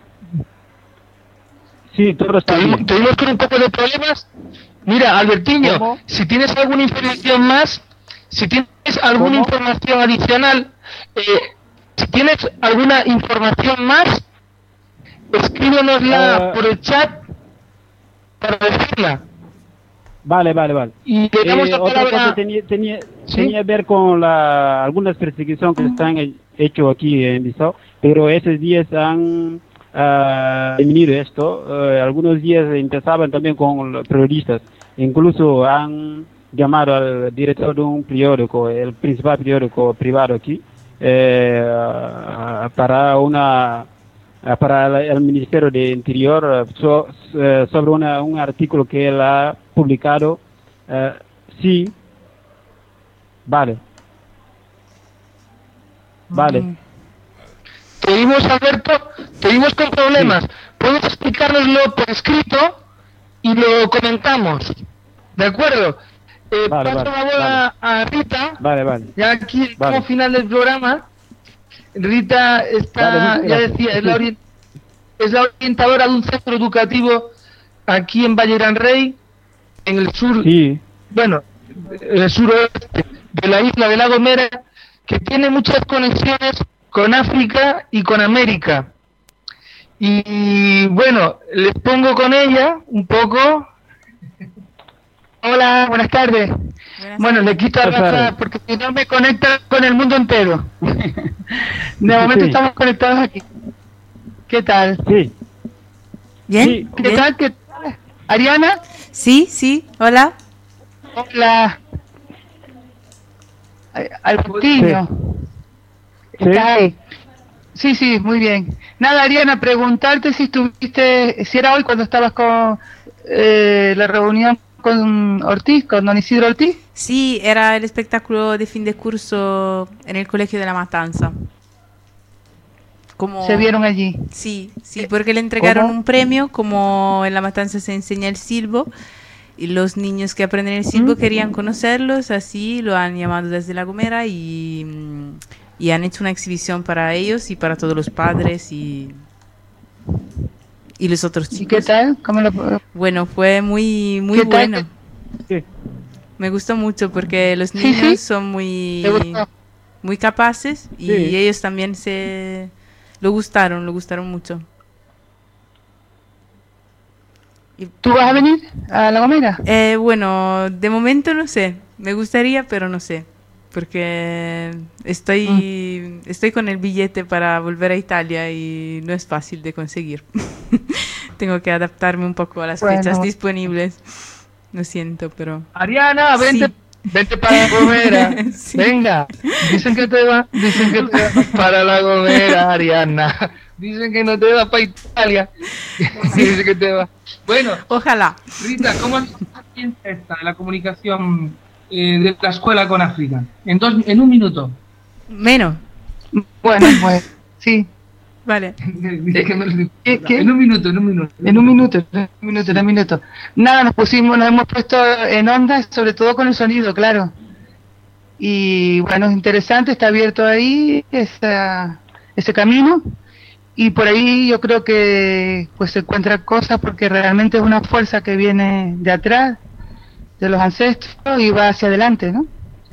Sí, todo está bien. Tuvimos con un poco de problemas. Mira, Albertiño, si tienes alguna información más, si tienes alguna información adicional, si tienes alguna información más, escríbenosla por el chat para decirla. Vale. Y le damos la otra palabra. cosa tenía que ver con algunas persecuciones que están hecho aquí en Bissau, pero esos días han disminuido esto. Algunos días empezaban también con los periodistas, incluso han llamado al director de un periódico, el principal periódico privado aquí, para el Ministerio de Interior sobre un artículo que él ha publicado. Sí, vale. Te vimos, Alberto, te vimos con problemas. ¿Puedes explicárnoslo por escrito y lo comentamos? ¿De acuerdo? Paso la bola a Rita. Vale. Ya aquí, como final del programa, Rita está, ya decía, es la orientadora de un centro educativo aquí en Valle Gran Rey, en el sur, bueno, el suroeste de la isla de La Gomera, que tiene muchas conexiones con África y con América. Y bueno, les pongo con ella un poco. Hola, buenas tardes. Bueno, le quito atrás porque si no me conecta con el mundo entero. De momento estamos conectados aquí. ¿Qué tal? Sí. ¿Bien? ¿Qué tal? ¿Qué tal? ¿Ariana? Sí, hola. Hola. Albertinho. ¿Estás ahí? Sí, muy bien. Nada, Ariana, preguntarte si era hoy cuando estabas con la reunión con Ortiz, con don Isidro Ortiz. Sí, era el espectáculo de fin de curso en el Colegio de la Matanza. ¿Se vieron allí? Sí, porque le entregaron un premio, como en La Matanza se enseña el silbo, y los niños que aprenden el silbo querían conocerlos, así lo han llamado desde La Gomera y han hecho una exhibición para ellos y para todos los padres y los otros chicos. ¿Y qué tal? Bueno, fue muy bueno. Sí. Me gustó mucho porque los niños son muy capaces y ellos también lo gustaron mucho. ¿Tú vas a venir a La Gomera? Bueno, de momento no sé. Me gustaría, pero no sé. Porque estoy con el billete para volver a Italia y no es fácil de conseguir. Tengo que adaptarme un poco a las fechas disponibles. Lo siento, pero... Ariana, vente para La Gomera. Venga. Dicen que te vas para La Gomera, Ariana. Dicen que no te vas para Italia. Dicen que te vas. Bueno. Ojalá. Rita, ¿cómo es la comunicación de la escuela con África? En un minuto. Menos. Bueno, pues, sí. Vale. En un minuto. Nada, nos hemos puesto en onda, sobre todo con el sonido, claro. Y bueno, es interesante, está abierto ahí ese camino. Y por ahí yo creo que pues se encuentran cosas porque realmente es una fuerza que viene de atrás, de los ancestros y va hacia adelante, ¿no?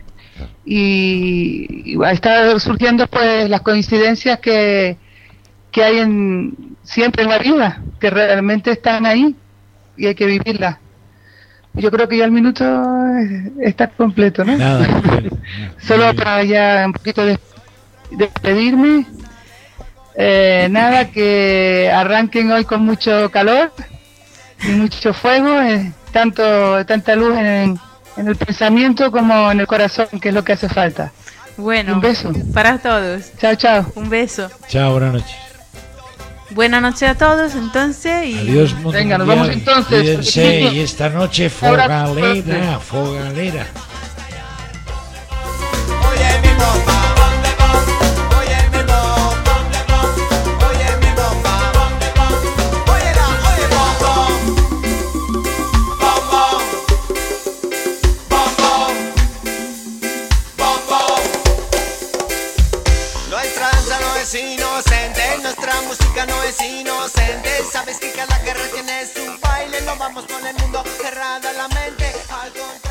Y está surgiendo pues las coincidencias que hay siempre en la vida, que realmente están ahí y hay que vivirlas. Yo creo que ya el minuto está completo, ¿no? Solo para ya un poquito despedirme. Nada, que arranquen hoy con mucho calor y mucho fuego, tanta luz en el pensamiento como en el corazón, que es lo que hace falta. Bueno, un beso para todos. Chao. Un beso. Chao, buenas noches. Buenas noches a todos, entonces. Y... Adiós, mundo Venga, nos mundial. vamos entonces. Cuídense, y esta noche fogalera. Nuestra música no es inocente. Sabes que cada guerra tiene su baile. No vamos con el mundo cerrado a la mente. Algo